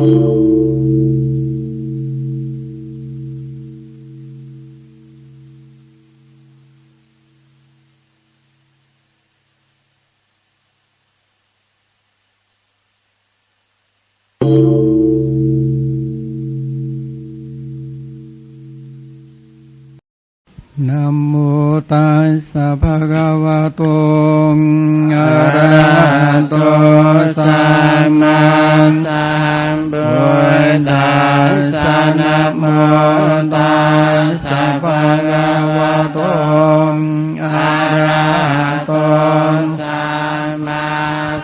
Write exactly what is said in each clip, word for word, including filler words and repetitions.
Nam mô Tassa Bhagavato Arahato Samma Sambuddhassa. Nam mô Tassa Bhagavato Arahato Samma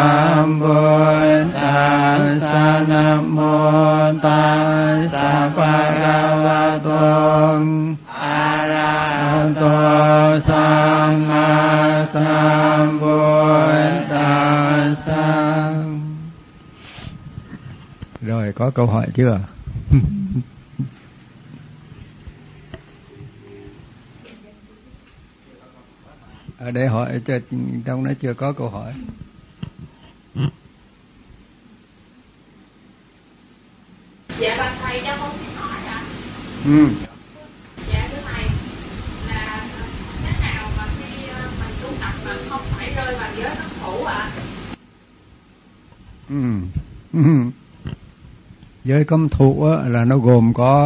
Sambuddhassa. Nam mô Tassa Bhagavato Arahato Samma Sambuddhassa. Rồi, có câu hỏi chưa? Ở đây hỏi, trong đó chưa có câu hỏi. Dạ bạch thầy, cho con xin hỏi ạ. Ừ. Dạ thưa thầy, là thế nào mà khi mình tu tập mình không phải rơi vào giới cấm thủ ạ? Ừ. Ừ. Giới cấm thủ á, là nó gồm có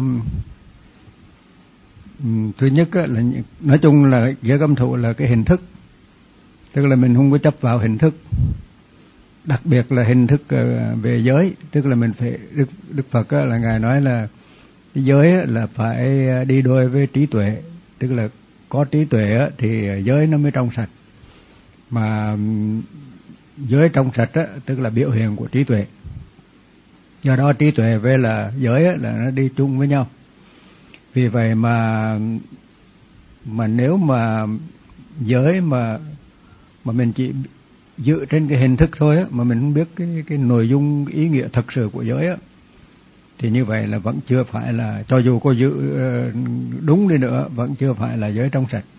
um, thứ nhất á, là nói chung là giới cấm thủ là cái hình thức, tức là mình không có chấp vào hình thức, đặc biệt là hình thức uh, về giới, tức là mình phải Đức, Đức Phật á, là ngài nói là cái giới á, là phải đi đôi với trí tuệ, tức là có trí tuệ á, thì giới nó mới trong sạch, mà um, giới trong sạch á, tức là biểu hiện của trí tuệ. Do đó trí tuệ với là giới á, là nó đi chung với nhau. Vì vậy mà mà nếu mà giới mà mà mình chỉ dựa trên cái hình thức thôi á, mà mình không biết cái cái nội dung ý nghĩa thật sự của giới á, thì như vậy là vẫn chưa phải là, cho dù có dự đúng đi nữa, vẫn chưa phải là giới trong sạch.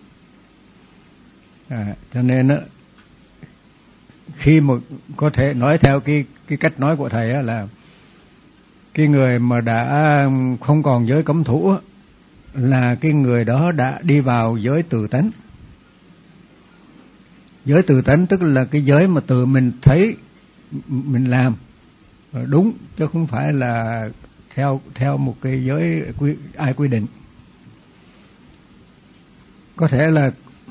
À, cho nên á, khi mà có thể nói theo cái cái cách nói của thầy á, là cái người mà đã không còn giới cấm thủ á, là cái người đó đã đi vào giới tự tánh. Giới tự tánh tức là cái giới mà tự mình thấy mình làm đúng, chứ không phải là theo theo một cái giới quy, ai quy định. Có thể là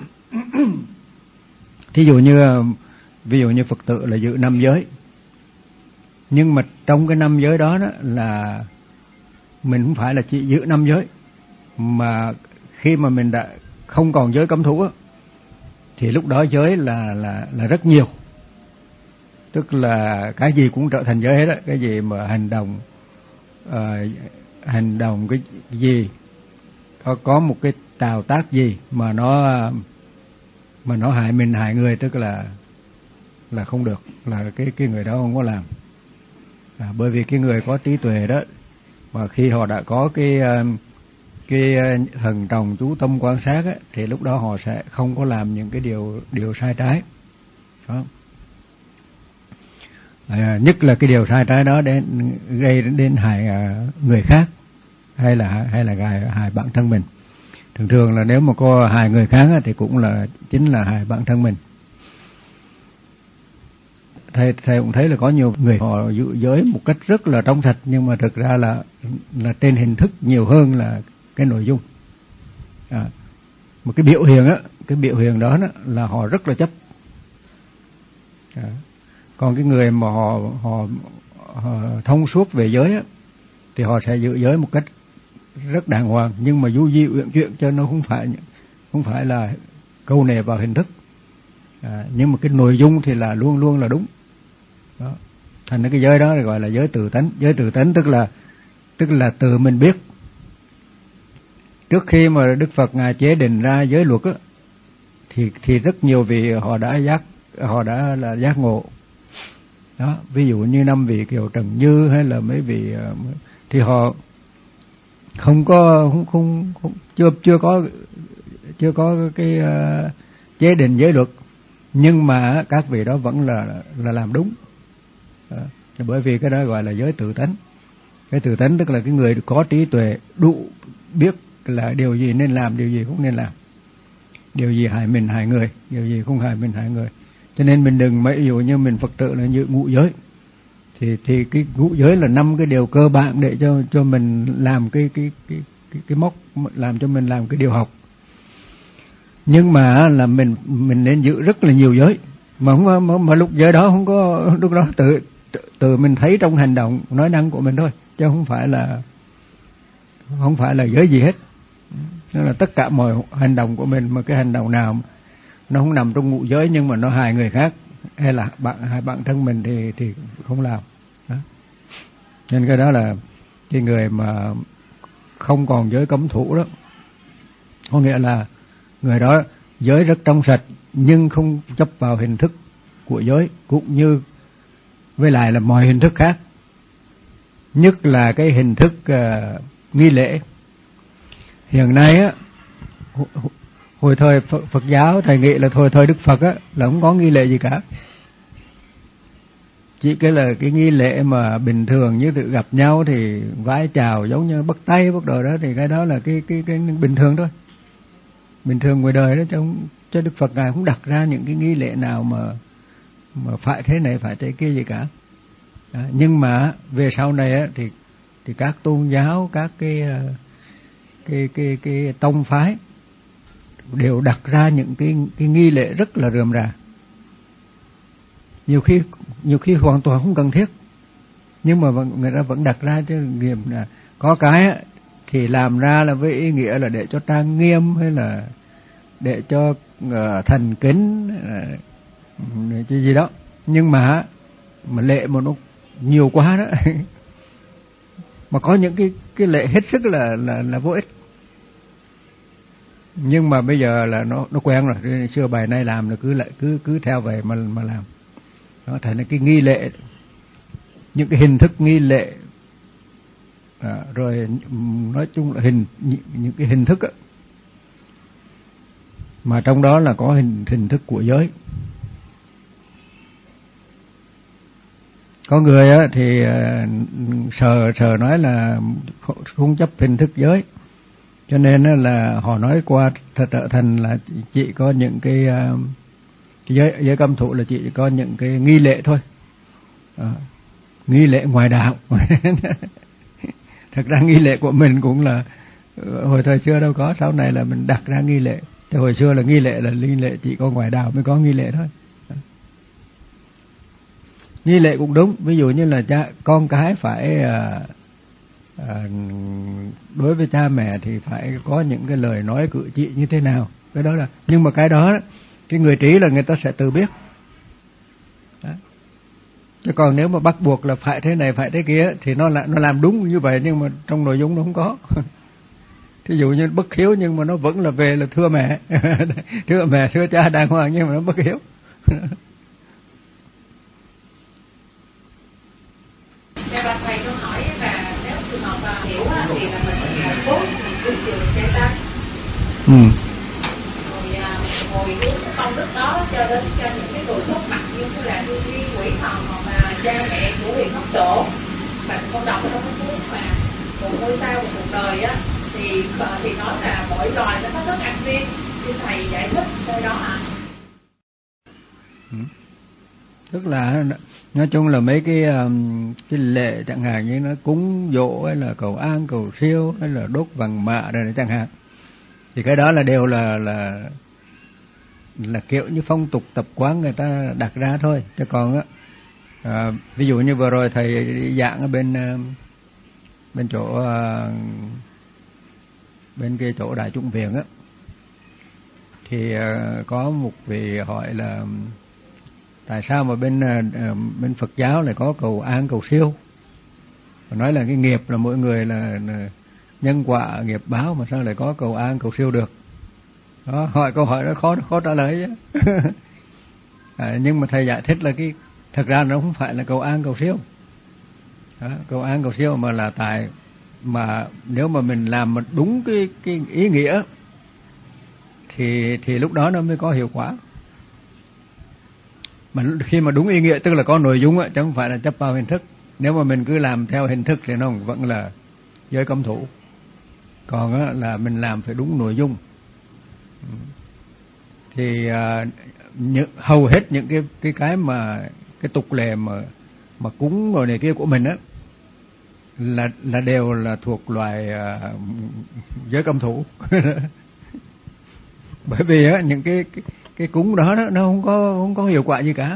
thí dụ như ví dụ như Phật tử là giữ năm giới, nhưng mà trong cái năm giới đó, đó là mình không phải là chỉ giữ năm giới, mà khi mà mình đã không còn giới cấm thủ á, thì lúc đó giới là là là rất nhiều, tức là cái gì cũng trở thành giới hết á. Cái gì mà hành động uh, hành động cái gì, có có một cái tạo tác gì mà nó mà nó hại mình hại người, tức là là không được, là cái cái người đó không có làm. À, bởi vì cái người có trí tuệ đó, mà khi họ đã có cái cái thần trọng chú tâm quan sát á, thì lúc đó họ sẽ không có làm những cái điều điều sai trái. Đó. À, nhất là cái điều sai trái đó đến gây đến hại người khác, hay là hay là hại, hại bản thân mình. Thường thường là nếu mà có hại người khác á, thì cũng là chính là hại bản thân mình. Thầy, thầy cũng thấy là có nhiều người họ giữ giới một cách rất là trong sạch, nhưng mà thực ra là là trên hình thức nhiều hơn là cái nội dung. À, một cái biểu hiện á, cái biểu hiện đó, đó là họ rất là chấp. À, còn cái người mà họ, họ họ thông suốt về giới á, thì họ sẽ giữ giới một cách rất đàng hoàng, nhưng mà du di uyển chuyển, cho nó không phải không phải là câu nệ vào hình thức. À, nhưng mà cái nội dung thì là luôn luôn là đúng. Đó. Thành ra cái giới đó gọi là giới tự tánh. Giới tự tánh tức là tức là tự mình biết. Trước khi mà Đức Phật ngài chế định ra giới luật á, thì thì rất nhiều vị họ đã giác họ đã là giác ngộ. Đó, ví dụ như năm vị Kiều Trần Như hay là mấy vị thì họ không có không không, không chưa chưa có chưa có cái uh, chế định giới luật, nhưng mà các vị đó vẫn là là làm đúng. Bởi vì cái đó gọi là giới tự tánh. Cái tự tánh tức là cái người có trí tuệ đủ biết là điều gì nên làm, điều gì không nên làm, điều gì hại mình hại người, điều gì không hại mình hại người. Cho nên mình đừng, ví dụ như mình Phật tử là như ngũ giới, thì thì cái ngũ giới là năm cái điều cơ bản để cho cho mình làm cái cái cái cái, cái mốc, làm cho mình làm cái điều học. Nhưng mà là mình mình nên giữ rất là nhiều giới, mà không mà, mà lúc giới đó không có, lúc đó tự tự mình thấy trong hành động nói năng của mình thôi, chứ không phải là không phải là giới gì hết. Đó là tất cả mọi hành động của mình, mà cái hành động nào nó không nằm trong ngũ giới nhưng mà nó hại người khác hay là bạn hại bản thân mình thì thì không làm. Đó. Nên cái đó là cái người mà không còn giới cấm thủ đó, có nghĩa là người đó giới rất trong sạch nhưng không chấp vào hình thức của giới, cũng như với lại là mọi hình thức khác, nhất là cái hình thức uh, nghi lễ. Hiện nay á, hồi thời Phật, Phật giáo thầy nghĩ là hồi thời Đức Phật á là không có nghi lễ gì cả, chỉ cái là cái nghi lễ mà bình thường như tự gặp nhau thì vái chào giống như bắt tay bắt đồ đó, thì cái đó là cái cái cái bình thường thôi, bình thường ngoài đời đó, chứ cho Đức Phật ngài cũng đặt ra những cái nghi lễ nào mà mà phải thế này phải thế kia gì cả. Đó. Nhưng mà về sau này á thì thì các tôn giáo, các cái cái cái cái tông phái đều đặt ra những cái cái nghi lễ rất là rườm rà, nhiều khi nhiều khi hoàn toàn không cần thiết, nhưng mà vẫn, người ta vẫn đặt ra cho nghiêm là có cái á, thì làm ra là với ý nghĩa là để cho trang nghiêm hay là để cho uh, thành kính uh, để cho gì đó, nhưng mà mà lệ mà nó nhiều quá đó mà có những cái cái lệ hết sức là là là vô ích. Nhưng mà bây giờ là nó nó quen rồi, xưa bài nay làm là cứ lại cứ cứ theo về mà mà làm. Đó thành là cái nghi lệ, những cái hình thức nghi lệ, à, rồi nói chung là hình những cái hình thức á, mà trong đó là có hình hình thức của giới. Có người á thì uh, sờ sờ nói là không chấp hình thức giới, cho nên là họ nói qua trở thành là chỉ có những cái, uh, cái giới giới cấm thủ là chỉ có những cái nghi lệ thôi, à, nghi lệ ngoài đạo. Thật ra nghi lệ của mình cũng là hồi thời xưa đâu có, sau này là mình đặt ra nghi lệ. Thì hồi xưa là nghi lệ là nghi lệ chỉ có ngoài đạo mới có nghi lệ thôi. Nghi lệ cũng đúng, ví dụ như là cha con cái phải à, à, đối với cha mẹ thì phải có những cái lời nói cử chỉ như thế nào, cái đó là, nhưng mà cái đó cái người trí là người ta sẽ tự biết. Đó. Chứ còn nếu mà bắt buộc là phải thế này phải thế kia thì nó là nó làm đúng như vậy, nhưng mà trong nội dung nó không có. Thí dụ như bất hiếu nhưng mà nó vẫn là về là thưa mẹ, thưa mẹ thưa cha đàng hoàng, nhưng mà nó bất hiếu. Dạ bà thầy tôi hỏi là nếu trường hợp bà hiểu á, thì là mình là cố mình cúng dường trái đất. Ừ. Rồi à, hồi hướng cái công đức đó cho đến cho những cái người thuốc mặt như là như quỷ thần hoặc là cha mẹ của huyền hấp tổ, mà con đọc ở trong cái cuốn mà một ngôi sao một cuộc đời á, thì thì nói là mỗi loài nó có rất ăn riêng, như thầy giải thích cái đó à. Ừ. Tức là nói chung là mấy cái cái lệ chẳng hạn như nó cúng dỗ hay là cầu an cầu siêu hay là đốt vàng mạ rồi chẳng hạn, thì cái đó là đều là là là kiểu như phong tục tập quán người ta đặt ra thôi. Chứ còn á, à, ví dụ như vừa rồi thầy giảng ở bên bên chỗ bên cái chỗ Đại Chúng Viện á, thì có một vị hỏi là tại sao mà bên bên Phật giáo lại có cầu an cầu siêu, nói là cái nghiệp là mỗi người là, là nhân quả nghiệp báo, mà sao lại có cầu an cầu siêu được. Đó, hỏi câu hỏi đó khó khó trả lời chứ. À, nhưng mà thầy giải thích là cái thật ra nó không phải là cầu an cầu siêu. Đó, cầu an cầu siêu mà là tại mà nếu mà mình làm mà đúng cái cái ý nghĩa thì thì lúc đó nó mới có hiệu quả. Mà khi mà đúng ý nghĩa tức là có nội dung á, chứ không phải là chấp vào hình thức. Nếu mà mình cứ làm theo hình thức thì nó vẫn là giới cấm thủ. Còn á, là mình làm phải đúng nội dung. Thì à, những, hầu hết những cái cái cái mà cái tục lệ mà mà cúng rồi này kia của mình á là là đều là thuộc loài uh, giới cấm thủ. Bởi vì á những cái, cái cái cúng đó, đó nó không có không có hiệu quả gì cả.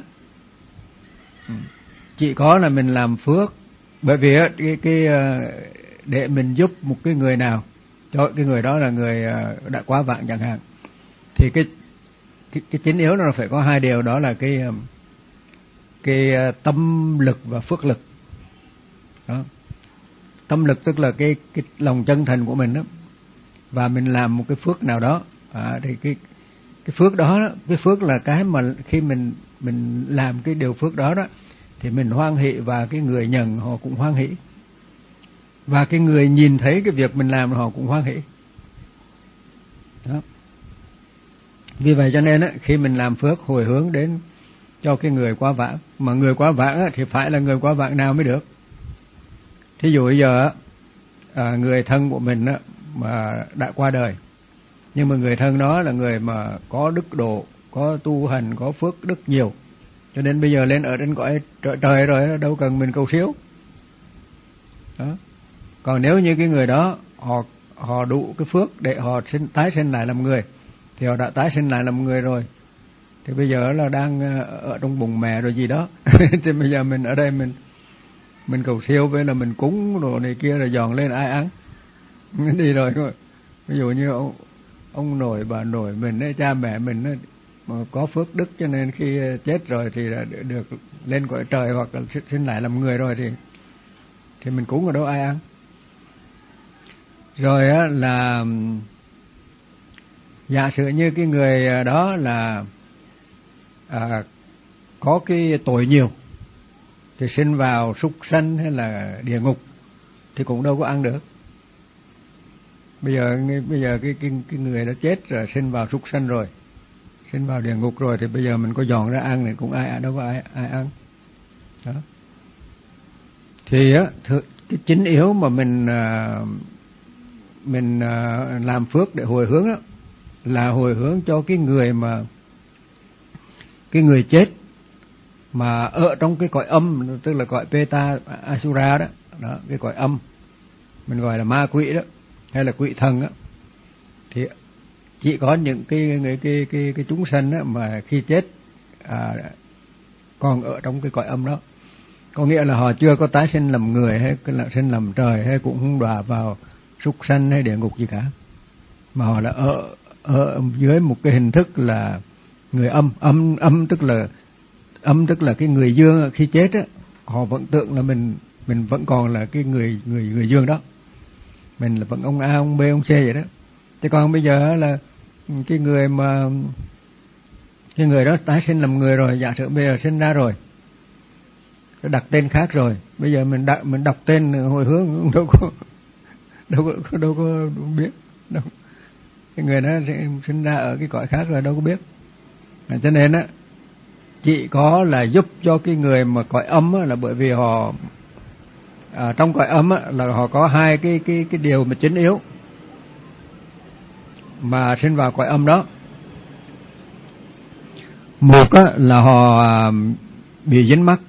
Chỉ có là mình làm phước, bởi vì á cái cái để mình giúp một cái người nào, cho cái người đó là người đã quá vãng chẳng hạn, thì cái cái cái chính yếu nó phải có hai điều, đó là cái cái tâm lực và phước lực. Đó. Tâm lực tức là cái cái lòng chân thành của mình đó, và mình làm một cái phước nào đó, à, thì cái cái phước đó, đó, cái phước là cái mà khi mình mình làm cái điều phước đó đó thì mình hoan hỷ, và cái người nhận họ cũng hoan hỷ, và cái người nhìn thấy cái việc mình làm họ cũng hoan hỷ. Đó. Vì vậy cho nên á, khi mình làm phước hồi hướng đến cho cái người quá vãng, mà người quá vãng á, thì phải là người quá vãng nào mới được. Thí dụ bây giờ à, người thân của mình á, mà đã qua đời, nhưng mà người thân đó là người mà có đức độ, có tu hành, có phước đức nhiều, cho nên bây giờ lên ở trên cõi trời, trời rồi, đâu cần mình cầu siêu. Đó. Còn nếu như cái người đó họ họ đủ cái phước để họ sinh, tái sinh lại làm người, thì họ đã tái sinh lại làm người rồi, thì bây giờ là đang ở trong bụng mẹ rồi gì đó. Thì bây giờ mình ở đây mình mình cầu siêu với là mình cúng đồ này kia rồi dọn lên ai ăn đi rồi. Ví dụ như ông, ông nội bà nội mình ấy, cha mẹ mình ấy, mà có phước đức cho nên khi chết rồi thì được lên cõi trời hoặc là sinh lại làm người rồi, thì thì mình cúng ở đâu ai ăn. Rồi á là giả sử như cái người đó là à, có cái tội nhiều thì sinh vào súc sanh hay là địa ngục thì cũng đâu có ăn được. Bây giờ bây giờ cái cái cái người đã chết rồi, sinh vào súc sanh rồi, sinh vào địa ngục rồi, thì bây giờ mình có dọn ra ăn thì cũng ai đâu có ai ai ăn. Đó. Thì á cái chính yếu mà mình mình làm phước để hồi hướng đó là hồi hướng cho cái người mà cái người chết mà ở trong cái cõi âm, tức là cõi Peta Asura đó, đó, cái cõi âm mình gọi là ma quỷ đó, hay là quỷ thần đó, thì chỉ có những cái cái cái cái, cái chúng sanh đó mà khi chết à, còn ở trong cái cõi âm đó, có nghĩa là họ chưa có tái sinh làm người hay là sinh làm trời, hay cũng không đọa vào súc sanh hay địa ngục gì cả, mà họ là ở ở dưới một cái hình thức là người âm. Âm âm tức là âm tức là cái người dương khi chết á, họ vẫn tưởng là mình mình vẫn còn là cái người người người dương đó, mình là vẫn ông A ông B ông C vậy đó. Chứ còn bây giờ là cái người mà cái người đó tái sinh làm người rồi, giả sử bây giờ sinh ra rồi, đặt tên khác rồi, bây giờ mình đặt mình đọc tên hồi hướng cũng đâu có đâu có đâu có biết đâu. Cái người đó sẽ sinh ra ở cái cõi khác rồi đâu có biết. Cho nên á, chỉ có là giúp cho cái người mà cõi âm á, là bởi vì họ à, trong cõi âm á, là họ có hai cái cái cái điều mà chính yếu mà sinh vào cõi âm đó. Một á, là họ bị dính mắc.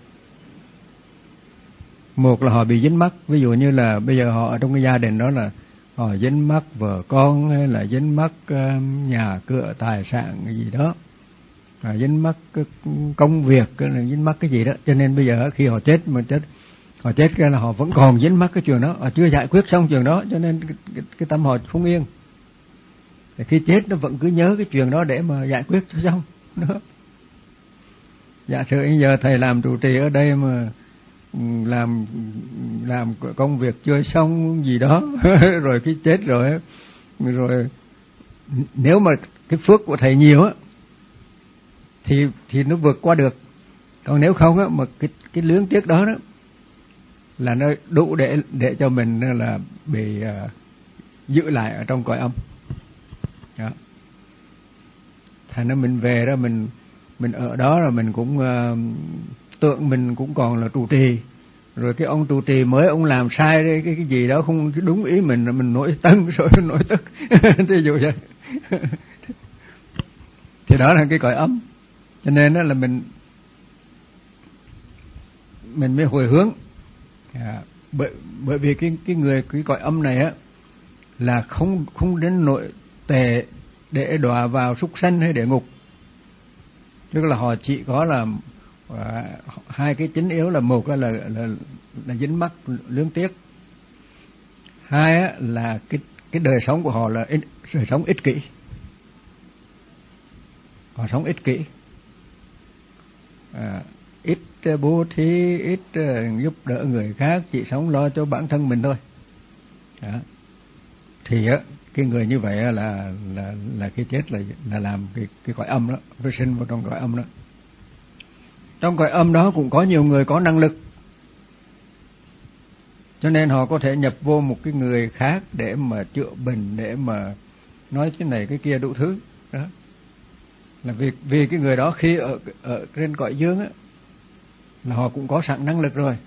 Một là họ bị dính mắc, ví dụ như là bây giờ họ ở trong cái gia đình đó là họ dính mắc vợ con, hay là dính mắc nhà cửa tài sản cái gì đó, à, dính mắc công việc, là dính mắc cái gì đó. Cho nên bây giờ khi họ chết mà chết họ chết cái là họ vẫn còn dính mắc cái chuyện đó, họ chưa giải quyết xong chuyện đó, cho nên cái, cái, cái tâm họ không yên. Thì khi chết nó vẫn cứ nhớ cái chuyện đó để mà giải quyết cho xong đó. Giả sử bây giờ thầy làm trụ trì ở đây mà làm làm công việc chưa xong gì đó rồi khi chết rồi rồi nếu mà cái phước của thầy nhiều á thì thì nó vượt qua được. Còn nếu không á, mà cái cái luyến tiếc đó đó là nó đủ để để cho mình là bị uh, giữ lại ở trong cõi âm đó. Thành ra mình về đó mình mình ở đó rồi mình cũng uh, tượng mình cũng còn là trụ trì, rồi cái ông trụ trì mới ông làm sai đấy, cái cái gì đó không đúng ý mình là mình nổi tâng rồi nổi tức ví dụ vậy. Thì đó là cái cõi âm. Cho nên đó là mình mình mới hồi hướng. À, bởi bởi vì cái cái người cái cõi âm này á là không không đến nội tệ để đọa vào súc sanh hay địa ngục, tức là họ chỉ có là à, hai cái chính yếu là một là là, là, là dính mắc luyến tiếc, hai á, là cái cái đời sống của họ là ít, đời sống ích kỷ, họ sống ích kỷ, à, ít bố thí, ít giúp đỡ người khác, chỉ sống lo cho bản thân mình thôi. Đó. Thì á cái người như vậy là là là cái chết là là làm cái cái cõi âm đó, phải sinh vào trong cõi âm đó. Trong cõi âm đó cũng có nhiều người có năng lực, cho nên họ có thể nhập vô một cái người khác để mà chữa bệnh, để mà nói cái này cái kia đủ thứ. Đó là vì vì cái người đó khi ở ở trên cõi dương á là họ cũng có sẵn năng lực rồi.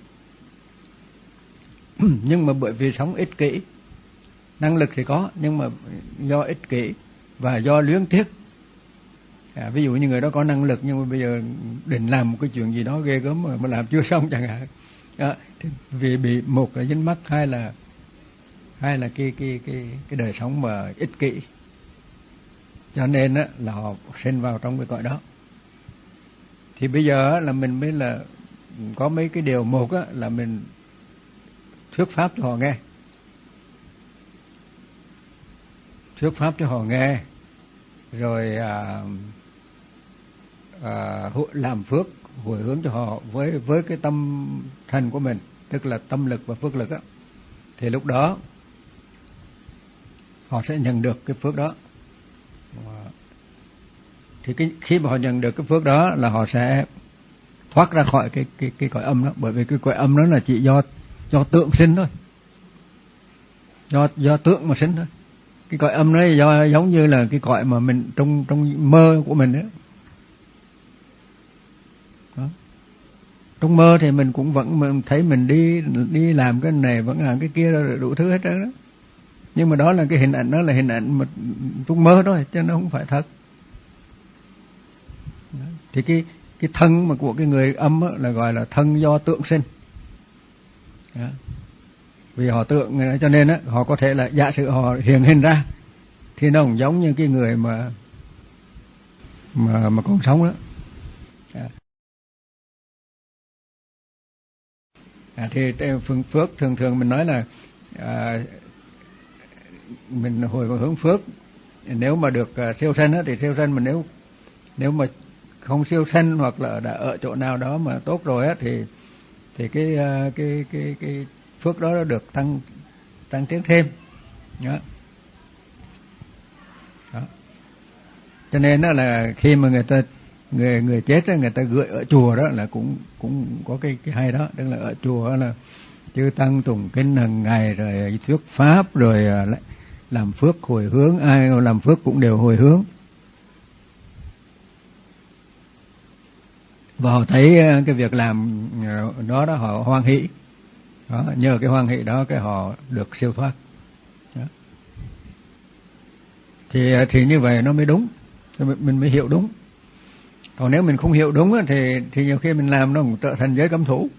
Nhưng mà bởi vì sống ích kỷ, năng lực thì có nhưng mà do ích kỷ và do luyến tiếc. À, ví dụ như người đó có năng lực nhưng mà bây giờ định làm một cái chuyện gì đó ghê gớm mà, mà làm chưa xong chẳng hạn. Đó, thì vì bị một là dính mắc, hai là hai là cái cái cái cái đời sống mà ích kỷ, cho nên á là họ sinh vào trong cái cõi đó. Thì bây giờ là mình mới là có mấy cái điều. Một á là mình thuyết pháp cho họ nghe, thuyết pháp cho họ nghe, rồi à, à, làm phước hồi hướng cho họ với với cái tâm thần của mình, tức là tâm lực và phước lực á, thì lúc đó họ sẽ nhận được cái phước đó. Thì cái, khi mà họ nhận được cái phước đó là họ sẽ thoát ra khỏi cái cái cái cõi âm đó, bởi vì cái cõi âm đó là chỉ do do tượng sinh thôi, do do tượng mà sinh thôi. Cái cõi âm đó do giống như là cái cõi mà mình trong trong mơ của mình đó. Đó. Trong mơ thì mình cũng vẫn mình thấy mình đi đi làm cái này, vẫn làm cái kia, đủ thứ hết trơn đó. Nhưng mà đó là cái hình ảnh, đó là hình ảnh mà trong mơ thôi, chứ nó không phải thật. Đó. Thì cái cái thân mà của cái người âm là gọi là thân do tượng sinh. Đó. Vì họ tượng cho nên á họ có thể là giả sử họ hiện hình ra thì nó cũng giống như cái người mà mà mà còn sống đó. À. À, thì phương phước thường thường mình nói là à, mình hồi hướng phước, nếu mà được uh, siêu sanh á thì siêu sanh, mà nếu nếu mà không siêu sanh hoặc là đã ở chỗ nào đó mà tốt rồi á thì thì cái uh, cái cái cái phước đó nó được tăng tăng tiến thêm. Đó. Đó. Cho nên đó là khi mà người ta người người chết đó, người ta gửi ở chùa đó là cũng cũng có cái cái hay đó, tức là ở chùa là chư tăng tụng kinh hàng ngày, rồi thuyết pháp, rồi làm phước hồi hướng, ai làm phước cũng đều hồi hướng. Và họ thấy cái việc làm đó đó họ hoan hỷ. Đó, nhờ cái hoan hỷ đó cái họ được siêu thoát. Đó. Thì thì như vậy nó mới đúng, mình mới hiểu đúng. Còn nếu mình không hiểu đúng thì thì nhiều khi mình làm nó cũng trở thành giới cấm thủ.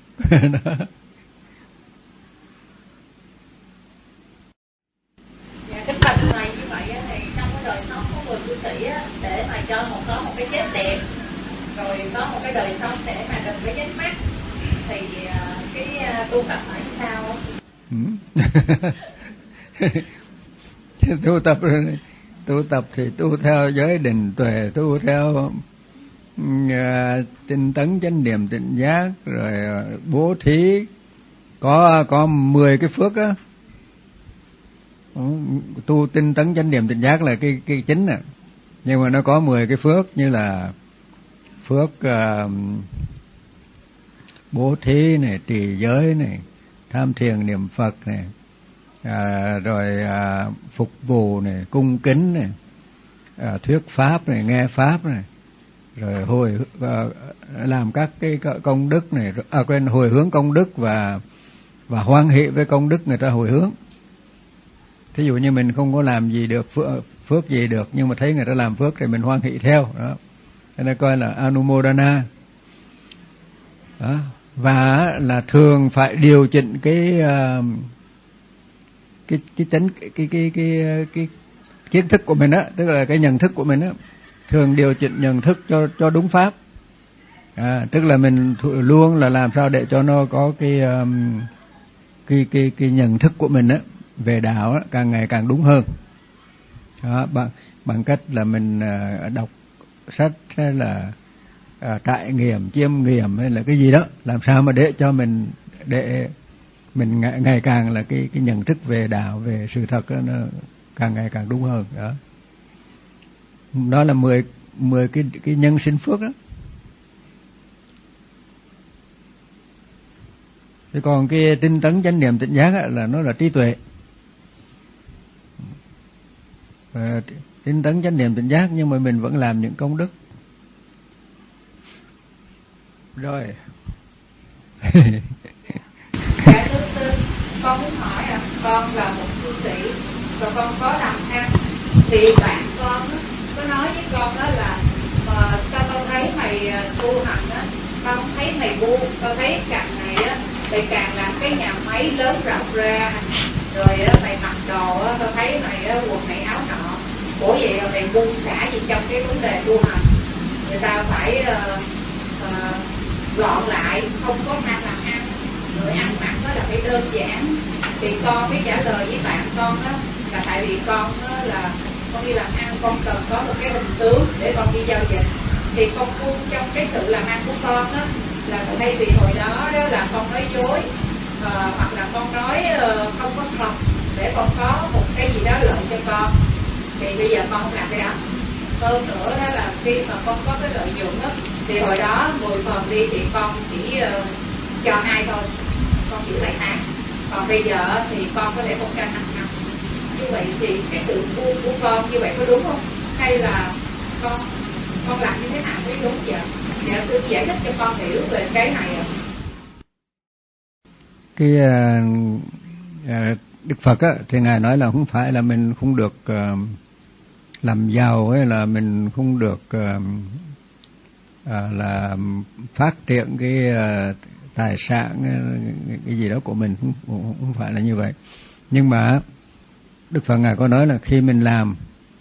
Dạ, cái phần này như vậy thì trong cái đời sống của người cư sĩ á, để mà cho một có một cái chết đẹp, rồi có một cái đời sống để mà đừng có dính mắc, thì cái tu tập phải sao? tu tập tu tập thì tu theo giới định tuệ, tu theo uh, tinh tấn chánh niệm tỉnh giác, rồi uh, bố thí, có có mười cái phước á. Tu tinh tấn chánh niệm tỉnh giác là cái cái chính nè, nhưng mà nó có mười cái phước, như là phước uh, bố thí này, trì giới này, tham thiền niệm Phật này, à, rồi à, phục vụ này, cung kính này, à, thuyết pháp này, nghe pháp này, rồi hồi uh, làm các cái công đức này, à quên, hồi hướng công đức và và hoan hỷ với công đức người ta hồi hướng. Thí dụ như mình không có làm gì được phước, phước gì được, nhưng mà thấy người ta làm phước thì mình hoan hỷ theo đó, cái này coi là Anumodana đó. Và là thường phải điều chỉnh cái uh, cái cái chánh cái cái cái cái, cái kiến thức của mình á, tức là cái nhận thức của mình á, thường điều chỉnh nhận thức cho cho đúng pháp. À, tức là mình luôn là làm sao để cho nó có cái um, cái cái cái nhận thức của mình á về đạo á, càng ngày càng đúng hơn. Đó, bằng bằng cách là mình uh, đọc sách hay là uh, trải nghiệm, chiêm nghiệm hay là cái gì đó, làm sao mà để cho mình để mình ngày, ngày càng là cái cái nhận thức về đạo, về sự thật đó, nó càng ngày càng đúng hơn đó. Đó là mười mười cái cái nhân sinh phước đó. Thế còn cái tinh tấn chánh niệm tỉnh giác á, là nó là trí tuệ. Và tinh tấn chánh niệm tỉnh giác nhưng mà mình vẫn làm những công đức. Rồi. Dạ thưa sư, con muốn hỏi là con là một tu sĩ và con có làm ăn, thì bạn con á, có nói với con đó là uh, sao con thấy mày tu hành á, tao không thấy mày bu, tao thấy càng ngày á mày càng làm cái nhà máy lớn rộng ra, rồi á mày mặc đồ á, tao thấy mày á quần mày áo nọ, ủa vậy là mày buông xả gì trong cái vấn đề tu hành, người ta phải uh, uh, gọn lại, không có tham làm ăn, rồi ăn mặc đó là phải đơn giản. Thì con mới trả lời với bạn con đó là tại vì con đó là con đi làm ăn, con cần có một cái hình tướng để con đi giao dịch, thì con buông trong cái sự làm ăn của con đó là thay vì hồi đó đó là con nói dối uh, hoặc là con nói uh, không có thật để con có một cái gì đó lợi cho con, thì bây giờ con không làm cái đó. Hơn nữa đó là khi mà con có cái lợi nhuận đó, thì hồi đó mười phần đi thì con chỉ uh, cho ai thôi, con giữ lại tháng. Còn bây giờ thì con có thể một trăm năm năm. Như vậy thì cái sự buông của con như vậy có đúng không? Hay là con con làm như thế nào mới đúng vậy? Dạ tôi giải thích cho con hiểu về cái này ạ. Cái uh, Đức Phật á, thì ngài nói là không phải là mình không được uh, làm giàu hay là mình không được uh, uh, là phát triển cái uh, tài sản cái gì đó của mình, không, không phải là như vậy. Nhưng mà Đức Phật ngài có nói là khi mình làm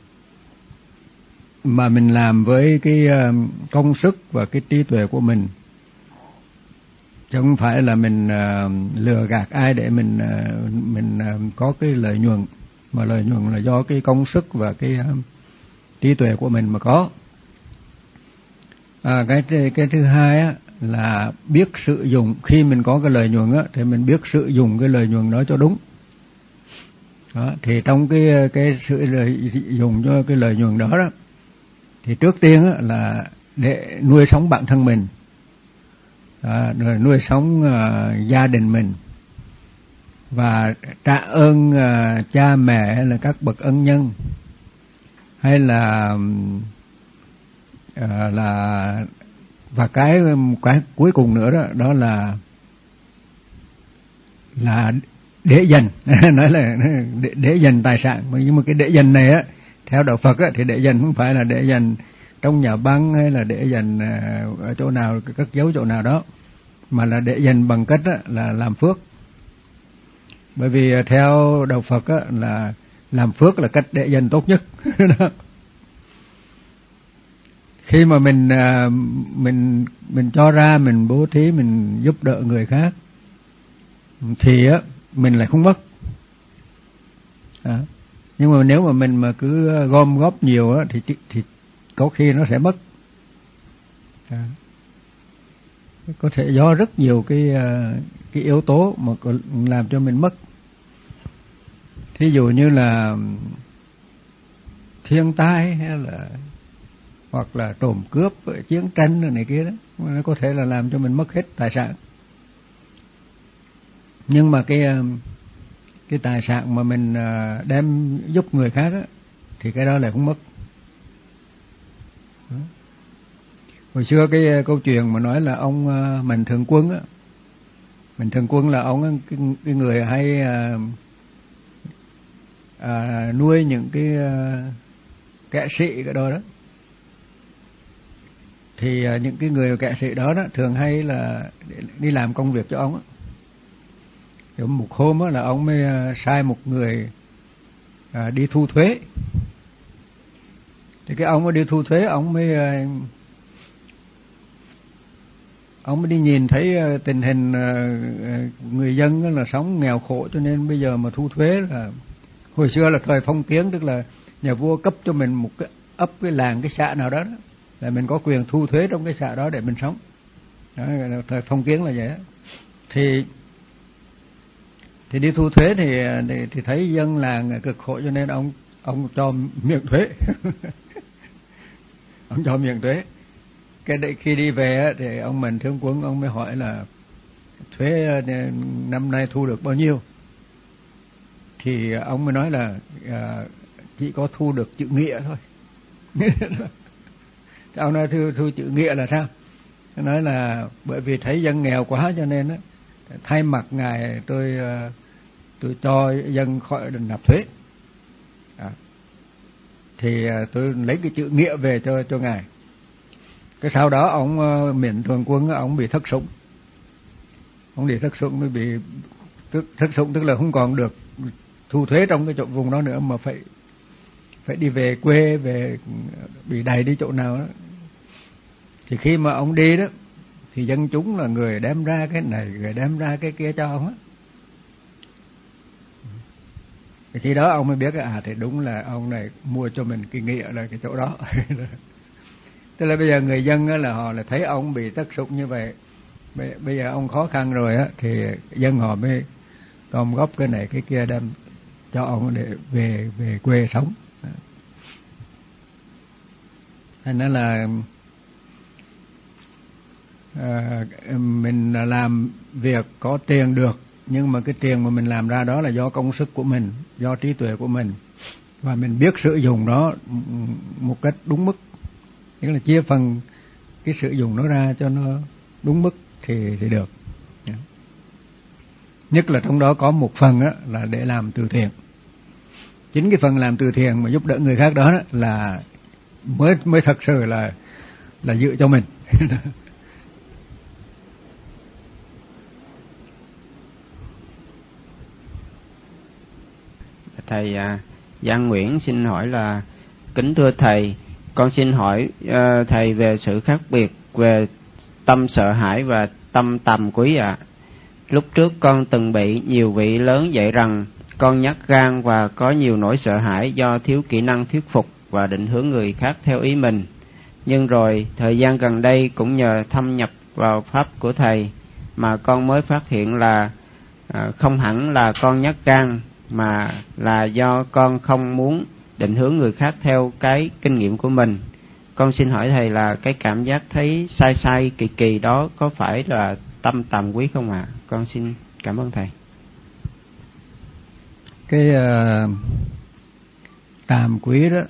mà mình làm với cái uh, công sức và cái trí tuệ của mình, chứ không phải là mình uh, lừa gạt ai để mình uh, mình uh, có cái lợi nhuận, mà lợi nhuận là do cái công sức và cái uh, trí tuệ của mình mà có. À, cái cái thứ hai á, là biết sử dụng. Khi mình có cái lợi nhuận á, thì mình biết sử dụng cái lợi nhuận đó cho đúng. Đó, thì trong cái cái sự lợi dụng cho cái lợi nhuận đó đó, thì trước tiên á, là để nuôi sống bản thân mình, à, rồi nuôi sống uh, gia đình mình, và trả ơn uh, cha mẹ hay là các bậc ân nhân, hay là uh, là và cái cái cuối cùng nữa đó, đó là là để dành nói là để, để dành tài sản. Nhưng mà cái để dành này á, theo đạo Phật á, thì để dành không phải là để dành trong nhà băng hay là để dành ở chỗ nào, cất giấu chỗ nào đó, mà là để dành bằng cách á, là làm phước. Bởi vì theo đạo Phật á, là làm phước là cách để dành tốt nhất. Khi mà mình mình mình cho ra, mình bố thí, mình giúp đỡ người khác, thì á mình lại không mất. À, nhưng mà nếu mà mình mà cứ gom góp nhiều á, thì thì có khi nó sẽ mất. À, có thể do rất nhiều cái cái yếu tố mà làm cho mình mất. Thí dụ như là thiên tai, hay là hoặc là trộm cướp, chiến tranh này kia đó, nó có thể là làm cho mình mất hết tài sản. Nhưng mà cái cái tài sản mà mình đem giúp người khác á, thì cái đó lại không mất. Hồi xưa cái câu chuyện mà nói là ông Mạnh Thường Quân á, Mạnh Thường Quân là ông cái, cái người hay à, à, nuôi những cái à, kẻ sĩ cái đó đó. Thì à, những cái người kẻ sĩ đó đó thường hay là đi làm công việc cho ông á. Thì một hôm á là ông mới à, sai một người à, đi thu thuế. Thì cái ông mới đi thu thuế, ông mới à, ông mới đi nhìn thấy tình hình người dân là sống nghèo khổ, cho nên bây giờ mà thu thuế là hồi xưa là thời phong kiến, tức là nhà vua cấp cho mình một cái ấp, cái làng, cái xã nào đó, đó là mình có quyền thu thuế trong cái xã đó để mình sống. Đó, thời phong kiến là vậy đó. Thì thì đi thu thuế thì thì, thì thấy dân làng cực khổ, cho nên ông ông cho miễn thuế. Ông cho miễn thuế. Cái đấy, khi đi về thì ông Mạnh Thường Quân ông mới hỏi là thuế năm nay thu được bao nhiêu. Thì ông mới nói là à, chỉ có thu được chữ nghĩa thôi. Ông nói thu, thu chữ nghĩa là sao? Ông nói là bởi vì thấy dân nghèo quá cho nên thay mặt ngài tôi tôi cho dân khỏi nạp thuế. À, thì tôi lấy cái chữ nghĩa về cho cho ngài. Cái sau đó ông uh, Mạnh Thường Quân ông bị thất sủng, ông bị thất sủng mới bị tức, thất sủng tức là không còn được thu thuế trong cái chỗ vùng đó nữa, mà phải phải đi về quê, về bị đày đi chỗ nào đó. Thì khi mà ông đi đó thì dân chúng là người đem ra cái này, người đem ra cái kia cho ông á. Thì khi đó ông mới biết à thì đúng là ông này mua cho mình cái nghĩa là cái chỗ đó. Tức là bây giờ người dân là họ là thấy ông bị thất sủng như vậy, bây giờ ông khó khăn rồi á, thì dân họ mới gom góp cái này cái kia đem cho ông để về về quê sống. Thành ra là à, mình làm việc có tiền được, nhưng mà cái tiền mà mình làm ra đó là do công sức của mình, do trí tuệ của mình, và mình biết sử dụng nó một cách đúng mức, nghĩa là chia phần cái sử dụng nó ra cho nó đúng mức thì thì được. Nhất là trong đó có một phần á, là để làm từ thiện. Chính cái phần làm từ thiện mà giúp đỡ người khác đó, đó là mới mới thật sự là là giữ cho mình. Thầy à, Giang Nguyễn xin hỏi là: kính thưa thầy, con xin hỏi uh, thầy về sự khác biệt về tâm sợ hãi và tâm tàm quý ạ. À. Lúc trước con từng bị nhiều vị lớn dạy rằng con nhát gan và có nhiều nỗi sợ hãi do thiếu kỹ năng thuyết phục và định hướng người khác theo ý mình. Nhưng rồi thời gian gần đây cũng nhờ thâm nhập vào pháp của thầy mà con mới phát hiện là uh, không hẳn là con nhát gan, mà là do con không muốn định hướng người khác theo cái kinh nghiệm của mình. Con xin hỏi thầy là cái cảm giác thấy sai sai kỳ kỳ đó có phải là tâm tàm quý không ạ? À? Con xin cảm ơn thầy. Cái uh, tàm quý đó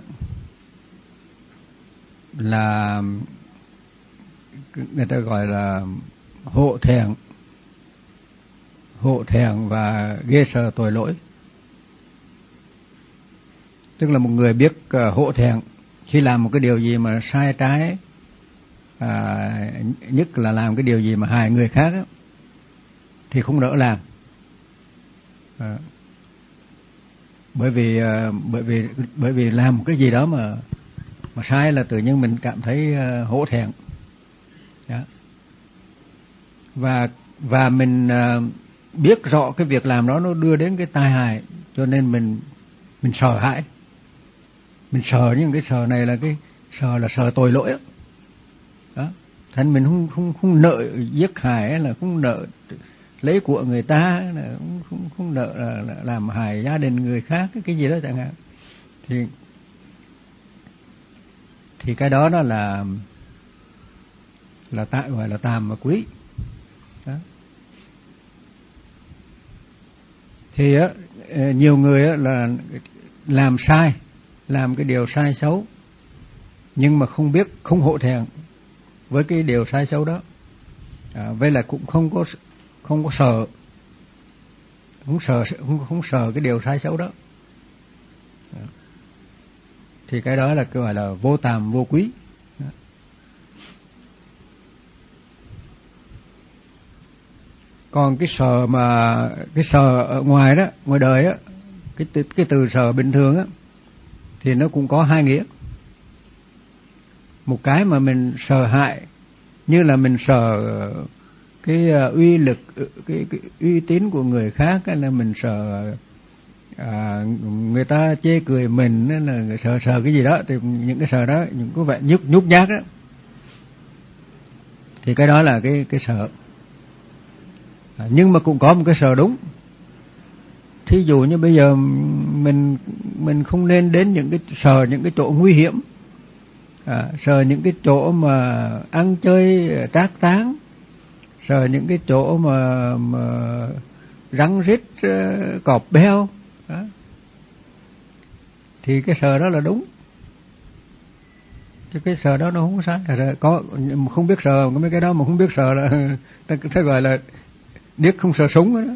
là người ta gọi là hộ thẹn, hộ thẹn và ghê sợ tội lỗi. Tức là một người biết uh, hộ thẹn khi làm một cái điều gì mà sai trái, à, nhất là làm cái điều gì mà hại người khác á, thì không đỡ làm. À, bởi vì à, bởi vì bởi vì làm một cái gì đó mà mà sai là tự nhiên mình cảm thấy uh, hổ thẹn. Đó. Và và mình uh, biết rõ cái việc làm đó nó đưa đến cái tai hại, cho nên mình mình sợ hãi. Mình sợ, nhưng cái sợ này là cái sợ là sợ tội lỗi đó. Đó. Thành mình không không không nợ giết hại, là không nợ lấy của người ta, là không không, không nợ là, là làm hại gia đình người khác, cái, cái gì đó chẳng hạn. Thì thì cái đó đó là là tại gọi là tàm và quý. Đó. Thì á, nhiều người á là làm sai, làm cái điều sai xấu, nhưng mà không biết, không hộ thẹn, với cái điều sai xấu đó. À, với là cũng không có không có sợ, không sợ không, không sợ cái điều sai xấu đó. À, thì cái đó là gọi là vô tàm vô quý. À. Còn cái sợ mà cái sợ ở ngoài đó, ngoài đời á, cái từ, cái từ sợ bình thường á thì nó cũng có hai nghĩa. Một cái mà mình sợ hãi, như là mình sợ cái uy lực, cái, cái uy tín của người khác, hay là mình sợ à, người ta chê cười mình, là sợ sợ cái gì đó, thì những cái sợ đó, những cái vẻ nhút nhút nhát đó, thì cái đó là cái cái sợ. À, nhưng mà cũng có một cái sợ đúng. Thí dụ như bây giờ mình mình không nên đến những cái sợ những cái chỗ nguy hiểm, à, sợ những cái chỗ mà ăn chơi trác táng, sợ những cái chỗ mà, mà rắn rít cọp beo đó. Thì cái sợ đó là đúng, chứ cái sợ đó nó không sai. Có không biết sợ, mấy cái đó mà không biết sợ là ta, ta gọi là điếc không sợ súng đó.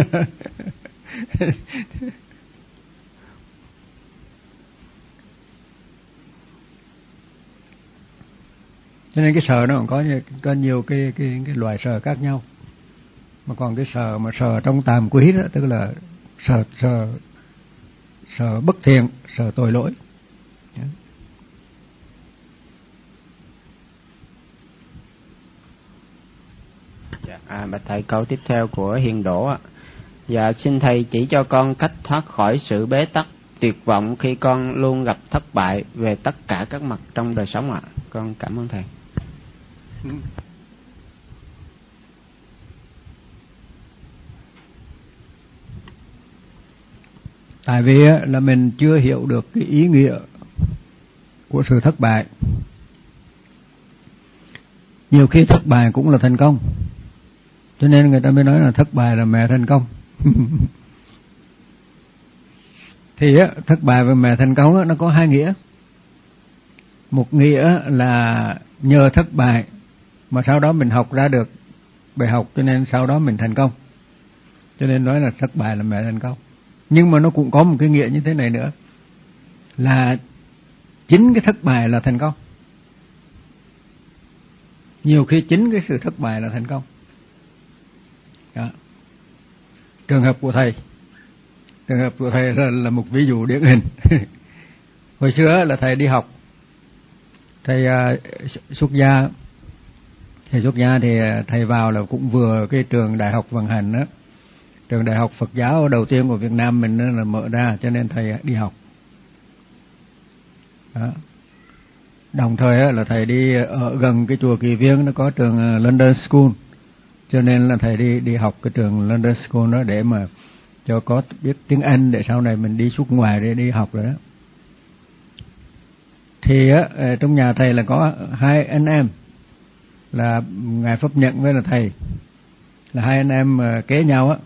Cho nên cái sợ nó còn có có nhiều cái cái cái loại sợ khác nhau. Mà còn cái sợ mà sợ trong tàm quý đó, tức là sợ sợ sợ bất thiện, sợ tội lỗi. À, bạch thầy, câu tiếp theo của Hiền Đỗ ạ. Dạ, xin thầy chỉ cho con cách thoát khỏi sự bế tắc, tuyệt vọng khi con luôn gặp thất bại về tất cả các mặt trong đời sống ạ. Con cảm ơn thầy. Tại vì là mình chưa hiểu được cái ý nghĩa của sự thất bại. Nhiều khi thất bại cũng là thành công, cho nên người ta mới nói là thất bại là mẹ thành công. Thì á, thất bại và mẹ thành công á, nó có hai nghĩa. Một nghĩa là nhờ thất bại mà sau đó mình học ra được bài học, cho nên sau đó mình thành công, cho nên nói là thất bại là mẹ thành công. Nhưng mà nó cũng có một cái nghĩa như thế này nữa, là chính cái thất bại là thành công. Nhiều khi chính cái sự thất bại là thành công. Đó. Trường hợp của thầy, trường hợp của thầy là, là một ví dụ điển hình. Hồi xưa là thầy đi học, thầy uh, xuất gia, thầy xuất gia thì thầy vào là cũng vừa cái trường đại học vận hành đó, trường đại học Phật giáo đầu tiên của Việt Nam mình là mở ra, cho nên thầy đi học. Đó. Đồng thời là thầy đi ở gần cái chùa Kỳ Viên, nó có trường London School, cho nên là thầy đi đi học cái trường London School đó để mà cho có biết tiếng Anh, để sau này mình đi xuất ngoài để đi học rồi đó. Thì á, trong nhà thầy là có hai anh em, là ngài Pháp Nhẫn với là thầy, là hai anh em kế nhau á.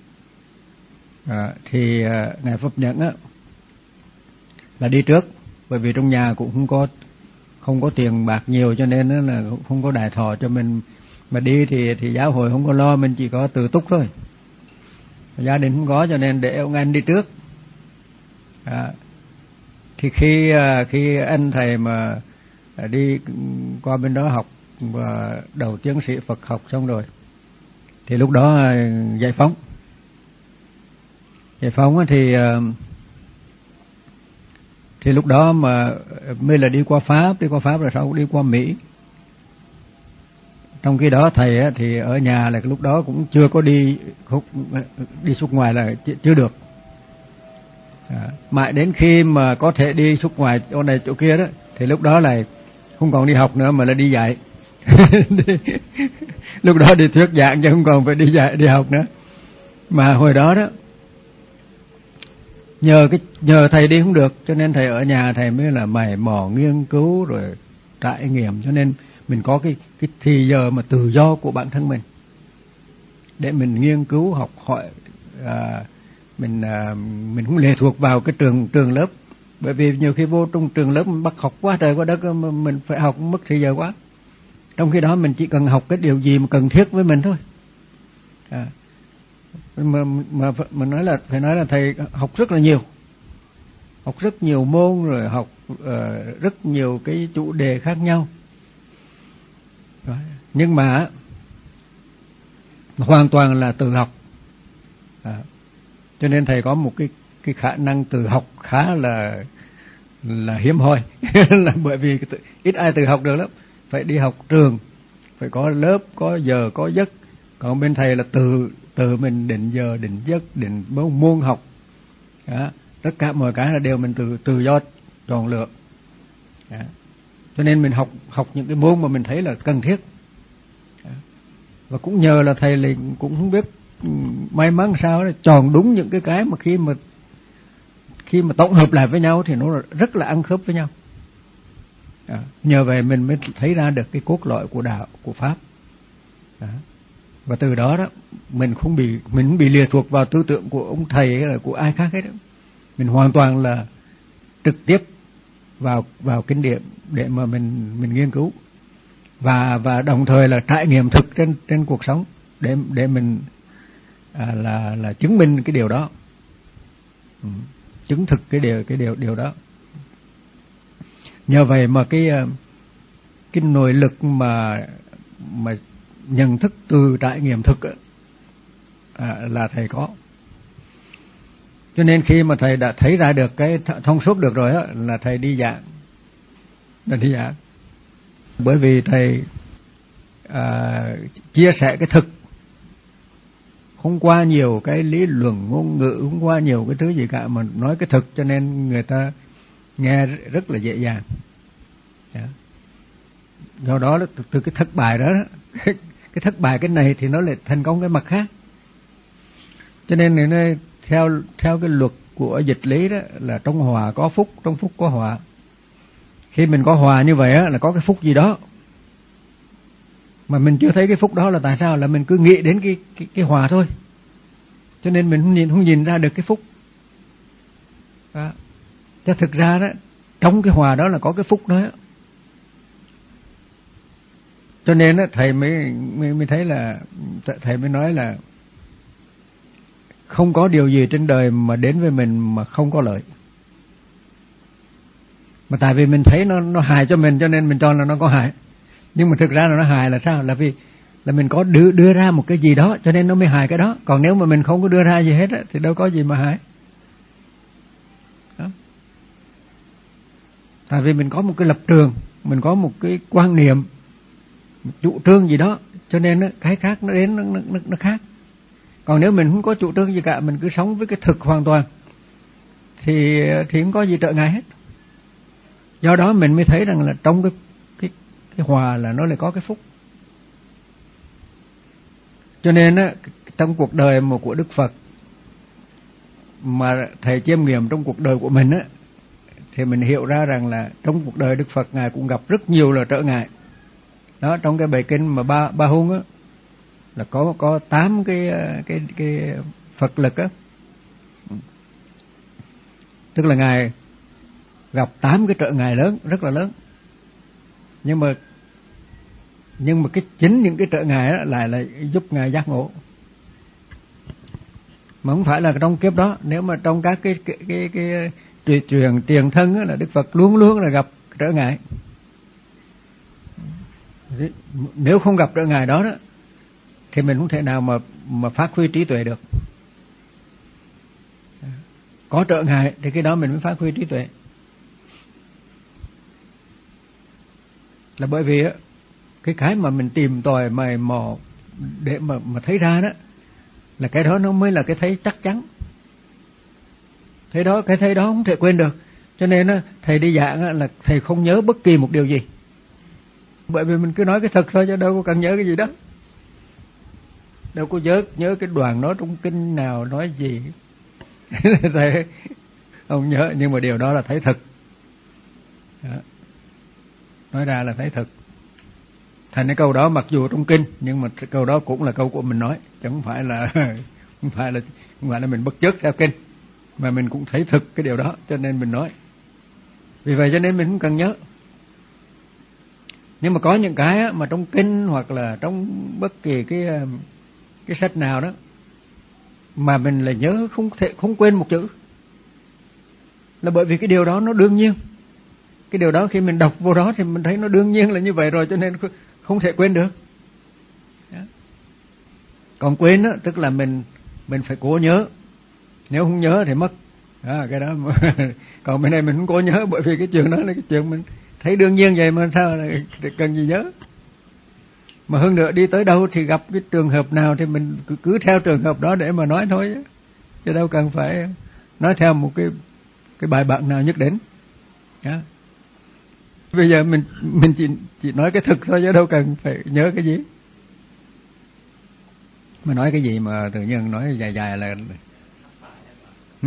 À, thì ngài Pháp Nhẫn á là đi trước, bởi vì trong nhà cũng không có không có tiền bạc nhiều, cho nên là không có đại thọ cho mình mà đi, thì thì giáo hội không có lo, mình chỉ có tự túc thôi, gia đình không có, cho nên để ông anh đi trước. À, thì khi khi anh thầy mà đi qua bên đó học và đầu tiến sĩ Phật học xong rồi, thì lúc đó giải phóng giải phóng thì thì lúc đó mà mới là đi qua Pháp, đi qua Pháp rồi sau đi qua Mỹ. Trong khi đó thầy thì ở nhà là lúc đó cũng chưa có đi đi xuất ngoài là chưa được. À, mãi đến khi mà có thể đi xuất ngoài chỗ này chỗ kia đó, thì lúc đó là không còn đi học nữa mà là đi dạy. Lúc đó đi thuyết giảng chứ không còn phải đi dạy đi học nữa. Mà hồi đó đó nhờ cái nhờ thầy đi không được, cho nên thầy ở nhà thầy mới là mày mò nghiên cứu rồi trải nghiệm, cho nên mình có cái cái thì giờ mà tự do của bản thân mình để mình nghiên cứu học hỏi. À, mình à, mình không lệ thuộc vào cái trường trường lớp, bởi vì nhiều khi vô trong trường lớp mình bắt học quá trời quá đất, mình phải học mất thời giờ quá. Trong khi đó mình chỉ cần học cái điều gì mà cần thiết với mình thôi. À, mà, mà mà nói là phải nói là thầy học rất là nhiều, học rất nhiều môn, rồi học uh, rất nhiều cái chủ đề khác nhau. Đó. Nhưng mà hoàn toàn là tự học. À, cho nên thầy có một cái cái khả năng tự học khá là là hiếm hoi. Là bởi vì ít ai tự học được lắm, phải đi học trường, phải có lớp, có giờ, có giấc. Còn bên thầy là tự tự mình định giờ, định giấc, định môn học. Đó. Tất cả mọi cái là đều mình tự tự do chọn lựa. Đó. Cho nên mình học học những cái môn mà mình thấy là cần thiết. Đó. Và cũng nhờ là thầy là cũng không biết may mắn sao đấy, chọn đúng những cái cái mà khi mà khi mà tổng hợp lại với nhau thì nó rất là ăn khớp với nhau. Đó. Nhờ vậy mình mới thấy ra được cái cốt lõi của đạo, của pháp. Đó. Và từ đó đó mình không bị mình không bị lìa thuộc vào tư tưởng của ông thầy hay là của ai khác hết đó. Mình hoàn toàn là trực tiếp vào vào kinh điển để mà mình mình nghiên cứu, và và đồng thời là trải nghiệm thực trên trên cuộc sống để để mình à, là là chứng minh cái điều đó. Ừ. Chứng thực cái điều cái điều điều đó. Nhờ vậy mà cái cái nội lực mà mà nhận thức từ trải nghiệm thực à, là thầy có. Cho nên khi mà thầy đã thấy ra được cái thông suốt được rồi á, là thầy đi giảng, là đi giảng. Bởi vì thầy à, chia sẻ cái thực, không qua nhiều cái lý luận ngôn ngữ, không qua nhiều cái thứ gì cả, mà nói cái thực, cho nên người ta nghe rất là dễ dàng. Yeah. Do đó từ, từ cái thất bại đó, cái thất bại cái này thì nó lại thành công cái mặt khác. Cho nên này, theo theo cái luật của dịch lý đó là trong hòa có phúc, trong phúc có họa. Khi mình có hòa như vậy á, là có cái phúc gì đó mà mình chưa thấy cái phúc đó là tại sao? Là mình cứ nghĩ đến cái cái, cái hòa thôi, cho nên mình không nhìn không nhìn ra được cái phúc đó. Cho thực ra đó, trong cái hòa đó là có cái phúc đó. Cho nên đó, thầy mới, mới mới thấy là thầy mới nói là không có điều gì trên đời mà đến với mình mà không có lợi. Mà tại vì mình thấy nó nó hại cho mình, cho nên mình cho là nó có hại. Nhưng mà thực ra là nó hại là sao? Là vì là mình có đưa đưa ra một cái gì đó, cho nên nó mới hại cái đó. Còn nếu mà mình không có đưa ra gì hết á, thì đâu có gì mà hại. Đó. Tại vì mình có một cái lập trường, mình có một cái quan niệm, một chủ trương gì đó, cho nên đó, cái khác nó đến nó, nó, nó khác. Còn nếu mình không có chủ trương gì cả, mình cứ sống với cái thực hoàn toàn, thì thì không có gì trở ngại hết. Do đó mình mới thấy rằng là trong cái cái cái hòa là nó lại có cái phúc. Cho nên á, trong cuộc đời mà của Đức Phật mà thầy chiêm nghiệm trong cuộc đời của mình á, thì mình hiểu ra rằng là trong cuộc đời Đức Phật ngài cũng gặp rất nhiều là trở ngại. Đó, trong cái bài kinh mà ba ba hung á, là có có tám cái cái cái Phật lực á, tức là ngài gặp tám cái trở ngại lớn, rất là lớn. Nhưng mà nhưng mà cái chính những cái trở ngại đó lại là giúp ngài giác ngộ. Mà không phải là trong kiếp đó, nếu mà trong các cái cái cái cái truyền truyền tiền thân á, là Đức Phật luôn luôn là gặp trở ngại. Nếu không gặp trở ngại đó đó, thì mình không thể nào mà mà phát huy trí tuệ được. Có trở ngại thì cái đó mình mới phát huy trí tuệ. Là bởi vì á, cái cái mà mình tìm tòi mày mò để mà mà thấy ra đó, là cái đó nó mới là cái thấy chắc chắn. Thế đó, cái thấy đó không thể quên được. Cho nên á, thầy đi giảng á, là thầy không nhớ bất kỳ một điều gì. Bởi vì mình cứ nói cái thật thôi, chứ đâu có cần nhớ cái gì đó. Đâu có nhớ nhớ cái đoạn nói trong kinh nào nói gì. Thầy không nhớ, nhưng mà điều đó là thấy thực. Đó. Nói ra là thấy thực. Thành cái câu đó mặc dù trong kinh, nhưng mà câu đó cũng là câu của mình nói, chứ không phải là không phải là không phải là mình bắt chước theo kinh, mà mình cũng thấy thực cái điều đó, cho nên mình nói. Vì vậy cho nên mình không cần nhớ. Nhưng mà có những cái á, mà trong kinh hoặc là trong bất kỳ cái cái sách nào đó mà mình là nhớ không thể không quên một chữ, là bởi vì cái điều đó nó đương nhiên. Cái điều đó khi mình đọc vô đó thì mình thấy nó đương nhiên là như vậy rồi, cho nên không thể quên được. Còn quên á, tức là mình mình phải cố nhớ. Nếu không nhớ thì mất. À, cái đó còn bên này mình không cố nhớ, bởi vì cái chuyện đó là cái chuyện mình thấy đương nhiên vậy mà sao là cần gì nhớ. Mà hơn nữa đi tới đâu thì gặp cái trường hợp nào thì mình cứ, cứ theo trường hợp đó để mà nói thôi, chứ, chứ đâu cần phải nói theo một cái cái bài bản nào nhất định. Đó. Bây giờ mình mình chỉ chỉ nói cái thực thôi chứ đâu cần phải nhớ cái gì. Mà nói cái gì mà tự nhiên nói dài dài là ừ?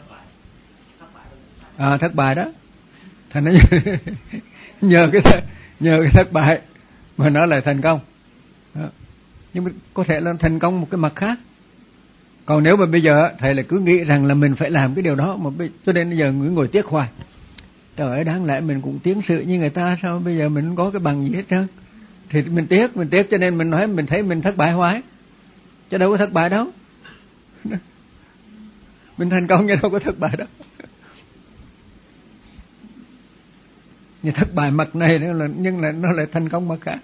À, thất bại đó. Thành nó nhờ cái nhờ cái thất bại mà nó lại thành công. Đó. Nhưng mà có thể là thành công một cái mặt khác. Còn nếu mà bây giờ thầy lại cứ nghĩ rằng là mình phải làm cái điều đó, mà bây, cho nên bây giờ người ngồi tiếc hoài. Trời ơi, đáng lẽ mình cũng tiến sự như người ta, sao bây giờ mình không có cái bằng gì hết trơn. Thì mình tiếc, mình tiếc cho nên mình nói mình thấy mình thất bại hoài. Chứ đâu có thất bại đâu. Mình thành công nhưng đâu có thất bại đâu. Như thất bại mặt này là, nhưng là nó lại thành công mặt khác.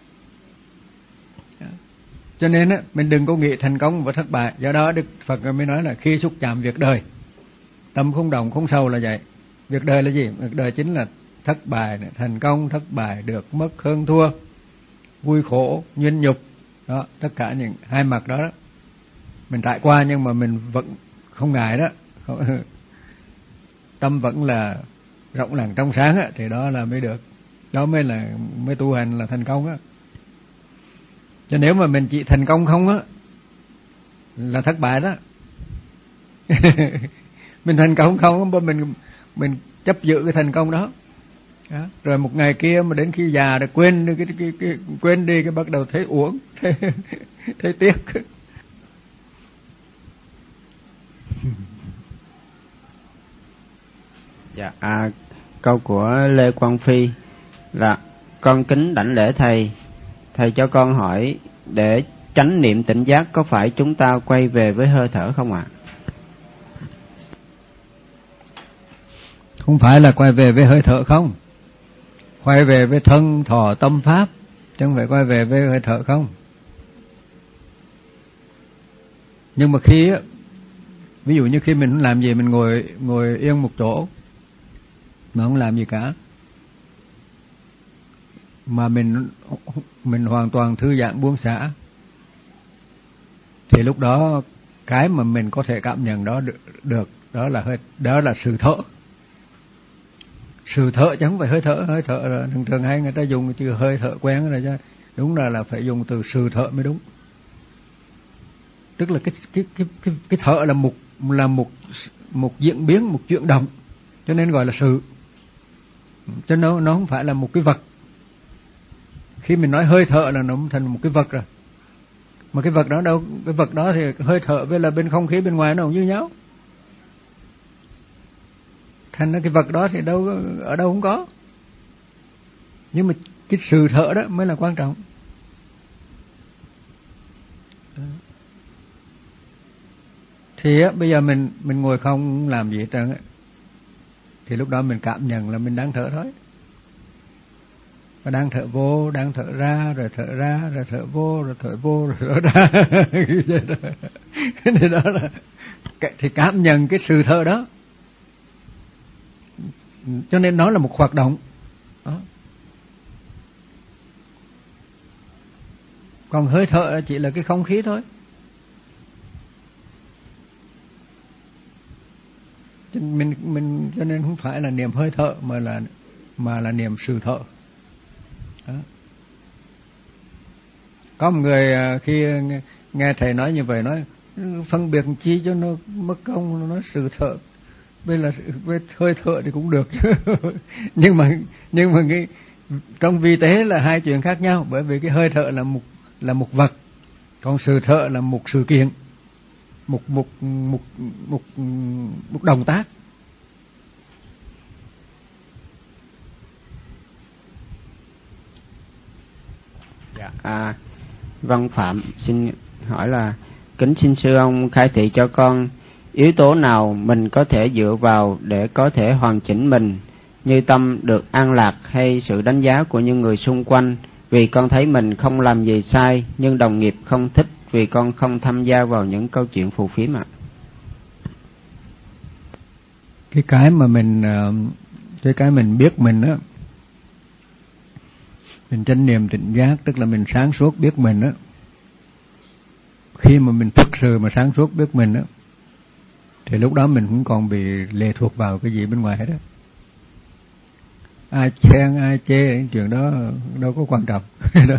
Cho nên á, mình đừng có nghĩ thành công và thất bại. Do đó Đức Phật mới nói là khi xúc chạm việc đời, tâm không động không sâu là vậy. Việc đời là gì? Việc đời chính là thất bại, thành công, thất bại, được mất, hơn thua, vui khổ, nhuyễn nhục. Đó, tất cả những hai mặt đó, đó mình trải qua, nhưng mà mình vẫn không ngại đó. Tâm vẫn là rộng lặng trong sáng á, thì đó là mới được. Đó mới là mới tu hành là thành công á. Chứ nếu mà mình chỉ thành công không á là thất bại đó. Mình thành công không, mình mình chấp giữ cái thành công đó. Đó. Rồi một ngày kia mà đến khi già rồi quên đi cái, cái, cái, cái quên đi cái bắt đầu thấy uổng, thấy, thấy tiếc. Dạ, à, câu của Lê Quang Phi là: con kính đảnh lễ thầy, thầy cho con hỏi, để chánh niệm tỉnh giác có phải chúng ta quay về với hơi thở không ạ? À? Không phải là quay về với hơi thở không, quay về với thân thọ tâm pháp, chứ không phải quay về với hơi thở không. Nhưng mà khi ví dụ như khi mình không làm gì, mình ngồi ngồi yên một chỗ mà không làm gì cả, mà mình mình hoàn toàn thư giãn buông xả, thì lúc đó cái mà mình có thể cảm nhận đó được, được đó là hơi đó là sự thở. Sự thở chứ không phải hơi thở. Hơi thở là thường thường hay người ta dùng chữ hơi thở quen rồi chứ, đúng là là phải dùng từ sự thở mới đúng. Tức là cái cái cái cái, cái thở là một là một một diễn biến, một chuyển động, cho nên gọi là sự. Cho nên nó nó không phải là một cái vật. Khi mình nói hơi thở là nó thành một cái vật rồi. Mà cái vật đó đâu, cái vật đó thì hơi thở với là bên không khí bên ngoài nó không như nhau. Thành ra cái vật đó thì đâu ở đâu không có. Nhưng mà cái sự thở đó mới là quan trọng. Thì á, bây giờ mình mình ngồi không làm gì hết trơn á, thì lúc đó mình cảm nhận là mình đang thở thôi. Và đang thở vô, đang thở ra, rồi thở ra, rồi thở vô, rồi thở vô, rồi thở ra. Thì đó là thì cảm nhận cái sự thở đó. Cho nên nó là một hoạt động đó. Còn hơi thở chỉ là cái không khí thôi. Mình mình cho nên không phải là niệm hơi thở mà là mà là niệm sự thở. Đó. Có một người khi nghe thầy nói như vậy nói phân biệt chi cho nó mất công, nó nói sự thở. Bây là với hơi thở thì cũng được chứ. nhưng mà nhưng mà cái trong vi tế là hai chuyện khác nhau, bởi vì cái hơi thở là một là một vật, còn sự thở là một sự kiện, một một một một một động tác. À, Văn Phạm xin hỏi là kính xin sư ông khai thị cho con yếu tố nào mình có thể dựa vào để có thể hoàn chỉnh mình, như tâm được an lạc hay sự đánh giá của những người xung quanh, vì con thấy mình không làm gì sai nhưng đồng nghiệp không thích vì con không tham gia vào những câu chuyện phù phiếm ạ. Cái cái mà mình cái cái mình biết mình á, mình chánh niệm tỉnh giác, tức là mình sáng suốt biết mình á. Khi mà mình thực sự mà sáng suốt biết mình á, thì lúc đó mình cũng còn bị lệ thuộc vào cái gì bên ngoài hết á. Ai khen ai chê chuyện đó đâu có quan trọng.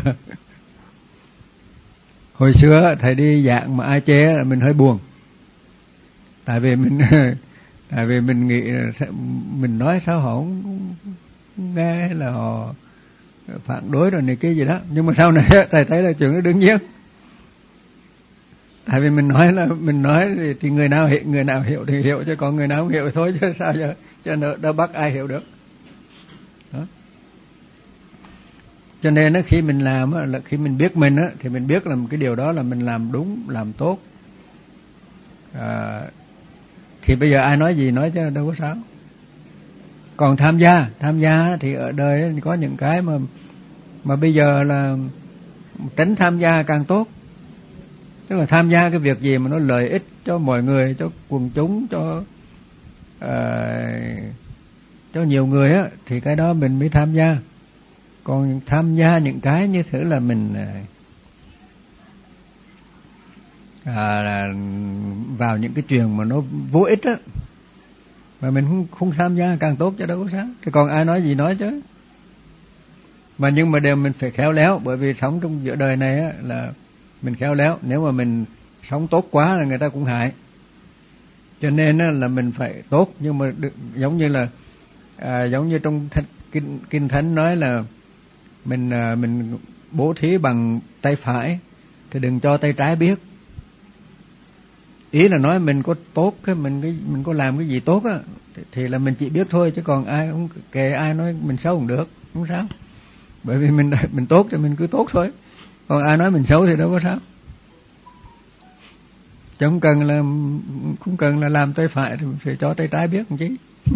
Hồi xưa thầy đi giảng mà ai chê là mình hơi buồn, tại vì mình tại vì mình nghĩ mình nói sao họ không nghe hay là họ phản đối rồi này kia gì đó. Nhưng mà sau này thầy thấy là chuyện đó đương nhiên, tại vì mình nói là mình nói thì, thì người nào hiểu, người nào hiểu thì hiểu, chứ còn người nào không hiểu thì thôi, chứ sao giờ cho nó đâu bắt ai hiểu được đó. Cho nên đó, khi mình làm là khi mình biết mình á, thì mình biết là cái điều đó là mình làm đúng, làm tốt. À, thì bây giờ ai nói gì nói chứ đâu có sao. Còn tham gia, tham gia thì ở đời có những cái mà mà bây giờ là tránh tham gia càng tốt. Tức là tham gia cái việc gì mà nó lợi ích cho mọi người, cho quần chúng, cho uh, cho nhiều người á, thì cái đó mình mới tham gia. Còn tham gia những cái như thế là mình à, là vào những cái chuyện mà nó vô ích á, mà mình không, không tham gia càng tốt, cho đâu có sao. Thì còn ai nói gì nói chứ. Mà nhưng mà đều mình phải khéo léo, bởi vì sống trong giữa đời này á, là mình khéo léo. Nếu mà mình sống tốt quá là người ta cũng hại. Cho nên á, là mình phải tốt, nhưng mà được, giống như là à, giống như trong th- kinh, kinh thánh nói là mình à, mình bố thí bằng tay phải thì đừng cho tay trái biết. Ý là nói mình có tốt, cái mình cái mình có làm cái gì tốt á, thì, thì là mình chỉ biết thôi, chứ còn ai không kể ai nói mình xấu cũng được, không sao. Bởi vì mình mình tốt thì mình cứ tốt thôi. Còn ai nói mình xấu thì đâu có sao. Chứ không cần là không cần là làm tay phải thì mình phải cho tay trái biết làm chi.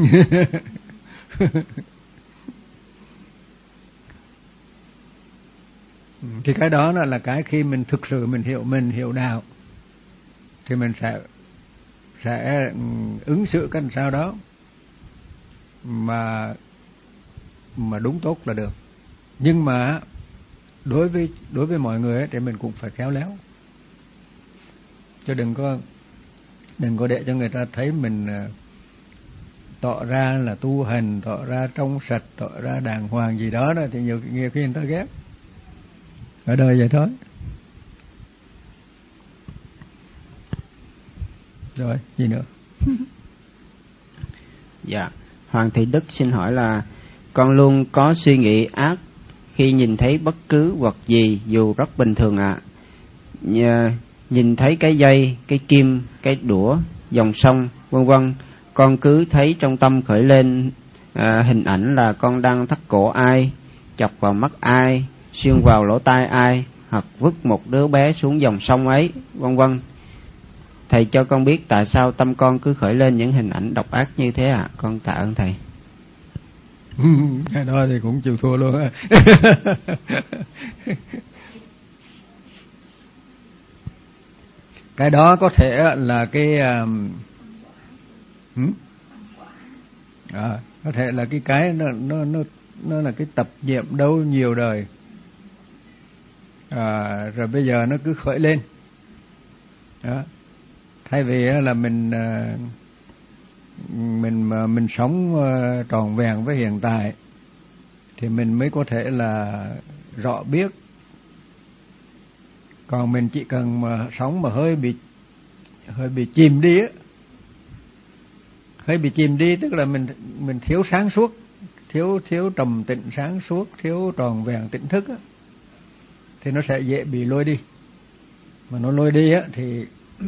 Thì cái đó là cái khi mình thực sự mình hiểu mình, hiểu đạo, thì mình sẽ sẽ ứng xử cái sao đó mà mà đúng tốt là được. Nhưng mà đối với đối với mọi người ấy, thì mình cũng phải khéo léo, chứ đừng có đừng có để cho người ta thấy mình tỏ ra là tu hành, tỏ ra trong sạch, tỏ ra đàng hoàng gì đó, đó thì nhiều, nhiều khi người ta ghét. Ở đời vậy thôi. Rồi, gì nữa? Dạ, Hoàng Thị Đức xin hỏi là con luôn có suy nghĩ ác khi nhìn thấy bất cứ vật gì dù rất bình thường ạ. À. Nhìn thấy cái dây, cái kim, cái đũa, dòng sông, vân vân, con cứ thấy trong tâm khởi lên à, hình ảnh là con đang thắt cổ ai, chọc vào mắt ai, xuyên vào lỗ tai ai, hoặc vứt một đứa bé xuống dòng sông ấy, vân vân. Thầy cho con biết tại sao tâm con cứ khởi lên những hình ảnh độc ác như thế ạ? À? Con tạ ơn thầy. Cái đó thì cũng chịu thua luôn á. Cái đó có thể là cái um, à, có thể là cái cái nó nó nó nó là cái tập niệm đâu nhiều đời, à, rồi bây giờ nó cứ khởi lên đó. Thay vì là mình mình mình sống trọn vẹn với hiện tại thì mình mới có thể là rõ biết. Còn mình chỉ cần mà sống mà hơi bị hơi bị chìm đi á, hơi bị chìm đi tức là mình mình thiếu sáng suốt, thiếu thiếu trầm tĩnh sáng suốt, thiếu tròn vẹn tỉnh thức á, thì nó sẽ dễ bị lôi đi. Mà nó lôi đi á thì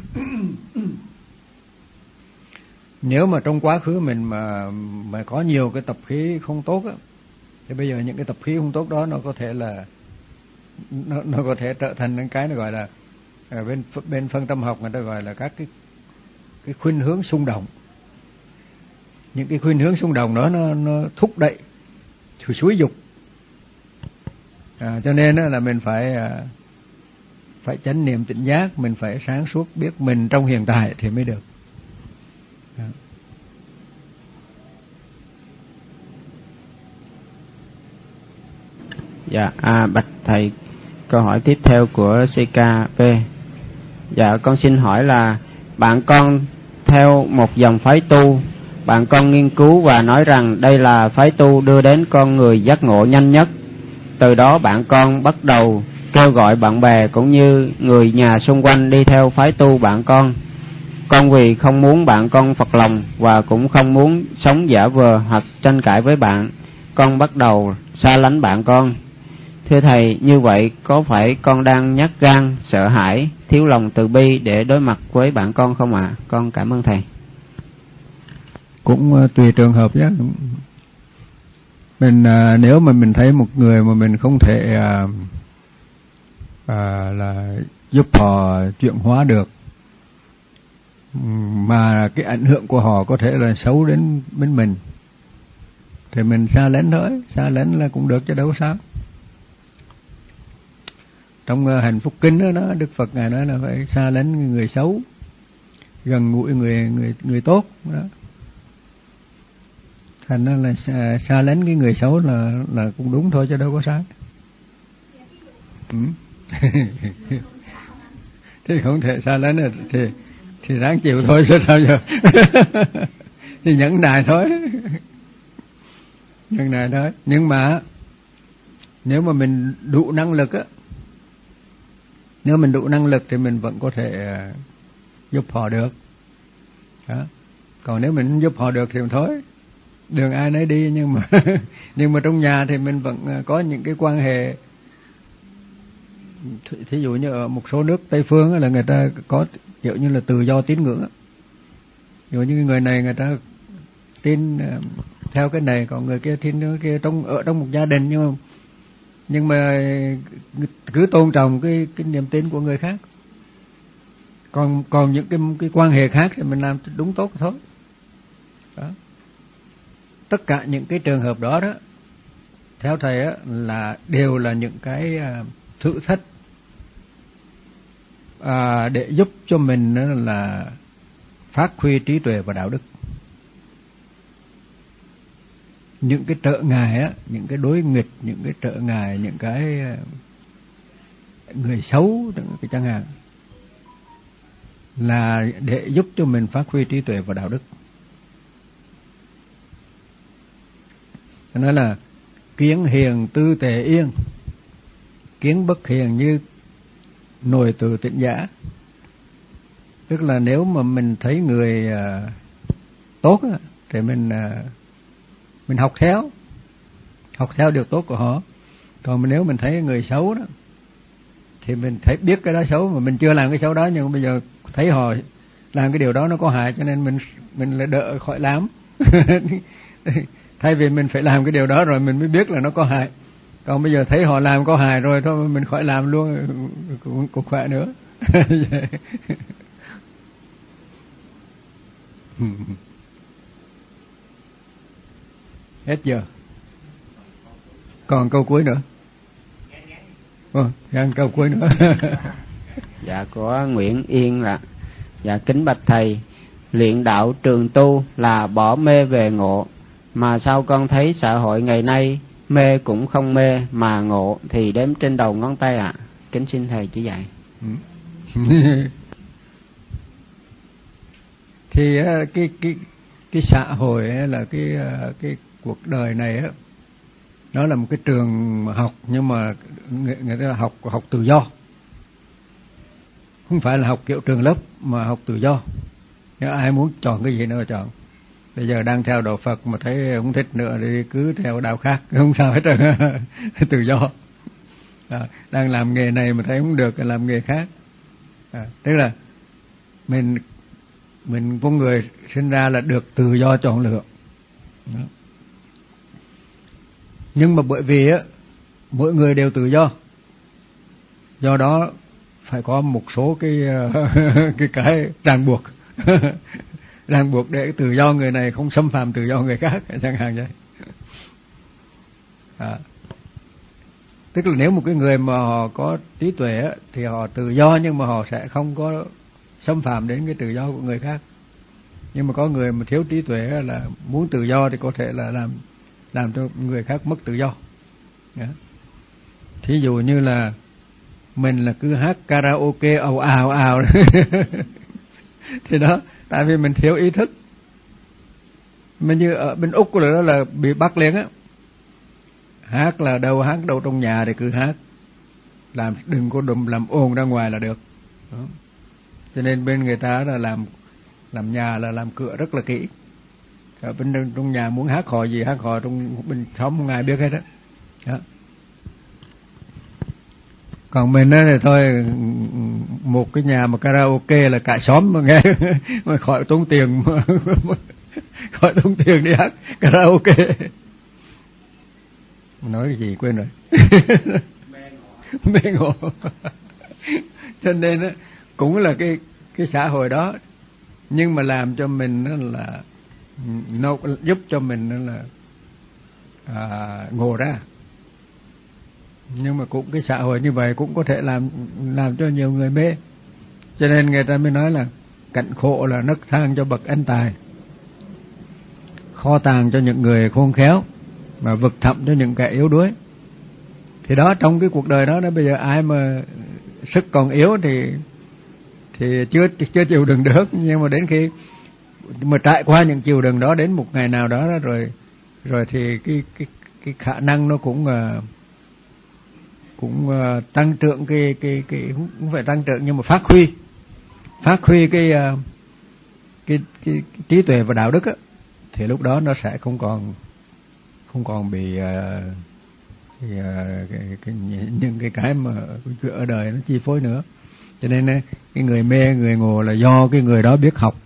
nếu mà trong quá khứ mình mà mà có nhiều cái tập khí không tốt á, thì bây giờ những cái tập khí không tốt đó nó có thể là nó, nó có thể trở thành những cái nó gọi là ở bên bên phân tâm học người ta gọi là các cái cái khuynh hướng xung động. Những cái khuynh hướng xung động đó nó nó thúc đẩy, xúi dục. À, cho nên là mình phải phải chánh niệm tỉnh giác, mình phải sáng suốt biết mình trong hiện tại thì mới được. À. Dạ, à, bạch thầy, câu hỏi tiếp theo của xê ca pê. Dạ, con xin hỏi là bạn con theo một dòng phái tu, bạn con nghiên cứu và nói rằng đây là phái tu đưa đến con người giác ngộ nhanh nhất. Từ đó bạn con bắt đầu kêu gọi bạn bè cũng như người nhà xung quanh đi theo phái tu bạn con. Con vì không muốn bạn con phật lòng và cũng không muốn sống giả vờ hoặc tranh cãi với bạn, con bắt đầu xa lánh bạn con. Thưa thầy, như vậy có phải con đang nhát gan, sợ hãi, thiếu lòng từ bi để đối mặt với bạn con không ạ? À? Con cảm ơn thầy. Cũng uh, tùy trường hợp nhé. Mình uh, nếu mà mình thấy một người mà mình không thể uh, uh, là giúp họ chuyển hóa được, mà cái ảnh hưởng của họ có thể là xấu đến bên mình, thì mình xa lánh thôi, xa lánh là cũng được chứ đâu sao. Trong uh, hạnh phúc kinh đó, đó Đức Phật ngài nói là phải xa lánh người xấu, gần gũi người người người tốt đó. Thành ra là xa, xa lánh cái người xấu là là cũng đúng thôi chứ đâu có sai. Ừ. Thì không thể xa lánh được thì thì ráng chịu thôi chứ sao giờ. Thì nhẫn nại thôi. Nhẫn nại thôi. Nhưng mà nếu mà mình đủ năng lực á, nếu mình đủ năng lực thì mình vẫn có thể giúp họ được. Đó. Còn nếu mình không giúp họ được thì thôi, đường ai nấy đi. Nhưng mà nhưng mà trong nhà thì mình vẫn có những cái quan hệ. Thí dụ như ở một số nước Tây phương là người ta có kiểu như là tự do tín ngưỡng. Ví dụ như người này người ta tin theo cái này, còn người kia tin cái kia, trong ở trong một gia đình, nhưng mà nhưng mà cứ tôn trọng cái cái niềm tin của người khác. Còn còn những cái cái quan hệ khác thì mình làm đúng tốt thôi. Đó. Tất cả những cái trường hợp đó đó, theo thầy á, là đều là những cái thử thách à, để giúp cho mình là phát huy trí tuệ và đạo đức. Những cái trở ngại á, những cái đối nghịch, những cái trở ngại, những cái người xấu cái chẳng hạn, là để giúp cho mình phát huy trí tuệ và đạo đức. Cho nên là kiến hiền tư tề yên, kiến bất hiền như nồi từ tịnh giả. Tức là nếu mà mình thấy người uh, tốt á, thì mình uh, mình học theo, học theo điều tốt của họ. Còn nếu mình thấy người xấu đó, thì mình thấy biết cái đó xấu mà mình chưa làm cái xấu đó, nhưng mà bây giờ thấy họ làm cái điều đó nó có hại, cho nên mình mình lại đỡ khỏi làm. Thay vì mình phải làm cái điều đó rồi mình mới biết là nó có hại. Còn bây giờ thấy họ làm có hại rồi thôi mình khỏi làm luôn cũng, cũng khỏe nữa. Hết giờ. Còn câu cuối nữa. Vâng, oh, câu cuối nữa. Dạ, của Nguyễn Yên là: dạ kính bạch thầy, luyện đạo trường tu là bỏ mê về ngộ, mà sao con thấy xã hội ngày nay mê cũng không mê mà ngộ thì đếm trên đầu ngón tay ạ? À? Kính xin thầy chỉ dạy. Thì cái cái cái xã hội là cái cái cuộc đời này á, nó là một cái trường học, nhưng mà người, người ta học học tự do, không phải là học kiểu trường lớp mà học tự do. Nếu ai muốn chọn cái gì nữa chọn. Bây giờ đang theo đạo Phật mà thấy không thích nữa thì cứ theo đạo khác, không sao hết trơn. Tự do. À, đang làm nghề này mà thấy không được thì làm nghề khác. À, tức là mình mình con người sinh ra là được tự do chọn lựa. Đó. Nhưng mà bởi vì á, mỗi người đều tự do, Do đó phải có một số cái cái cái ràng buộc ràng buộc để tự do người này không xâm phạm tự do người khác chẳng hạn vậy. À, tức là nếu một cái người mà họ có trí tuệ thì họ tự do, nhưng mà họ sẽ không có xâm phạm đến cái tự do của người khác. Nhưng mà có người mà thiếu trí tuệ là muốn tự do thì có thể là làm làm cho người khác mất tự do. Yeah. Thí dụ như là mình là cứ hát karaoke ào ào ào thì đó, tại vì mình thiếu ý thức. Mình như ở bên Úc là đó là bị bắt liền á, hát là đâu hát đâu trong nhà thì cứ hát, làm đừng có đùm làm ồn ra ngoài là được. Đó. Cho nên bên người ta là làm làm nhà là làm cửa rất là kỹ. Ở bên trong nhà muốn hát hò gì hát hò, trong bên xóm không ai biết hết đó. Đó. Còn mình đó thì thôi, một cái nhà mà karaoke là cả xóm mà nghe mà khỏi tốn tiền mà, khỏi tốn tiền đi hát karaoke. Nói cái gì quên rồi. Mê ngộ. Cho nên đó, cũng là cái cái xã hội đó, nhưng mà làm cho mình đó là nó giúp cho mình đó là à, ngộ ra. Nhưng mà cũng cái xã hội như vậy cũng có thể làm làm cho nhiều người mê. Cho nên người ta mới nói là cảnh khổ là nấc thang cho bậc anh tài, kho tàng cho những người khôn khéo, mà vực thẳm cho những kẻ yếu đuối. Thì đó, trong cái cuộc đời đó, đó bây giờ ai mà sức còn yếu thì thì chưa chưa chịu đựng được, nhưng mà đến khi mà trải qua những chịu đựng đó, đến một ngày nào đó, đó rồi rồi thì cái cái cái khả năng nó cũng uh, cũng uh, tăng trưởng, cái cái cái không phải tăng trưởng nhưng mà phát huy phát huy cái uh, cái, cái, cái trí tuệ và đạo đức á, thì lúc đó nó sẽ không còn không còn bị uh, cái, uh, cái, cái, những cái cái mà ở đời nó chi phối nữa. Cho nên cái người mê người ngộ là do cái người đó biết học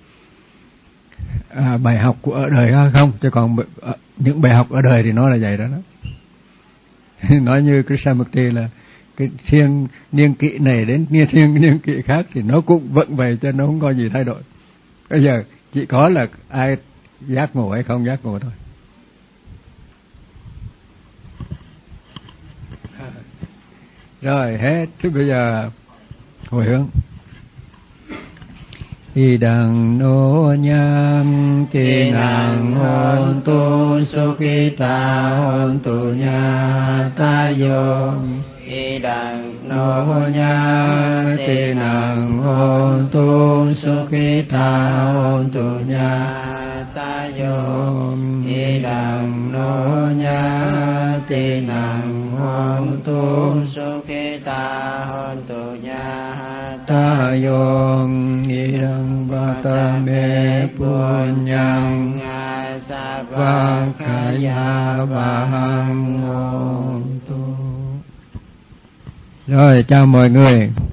à, bài học của ở đời không, chứ còn những bài học ở đời thì nó là vậy đó, đó. Nói như Krishnamurti là cái thiên niên kỷ này đến niên thiên niên kỷ khác thì nó cũng vẫn vậy, cho nó không có gì thay đổi. Bây giờ chỉ có là ai giác ngộ hay không giác ngộ thôi. Rồi hết, chứ bây giờ hồi hướng. Idang no nyam tinang hontu sukhita hontu nyatayo. Idang no nyam tinang hontu sukhita hontu nyatayo. Idang no nyam tinang hontu sukhita hontu nyatayo. Idang vatame punyang savakaya vahang. Rồi chào mọi người.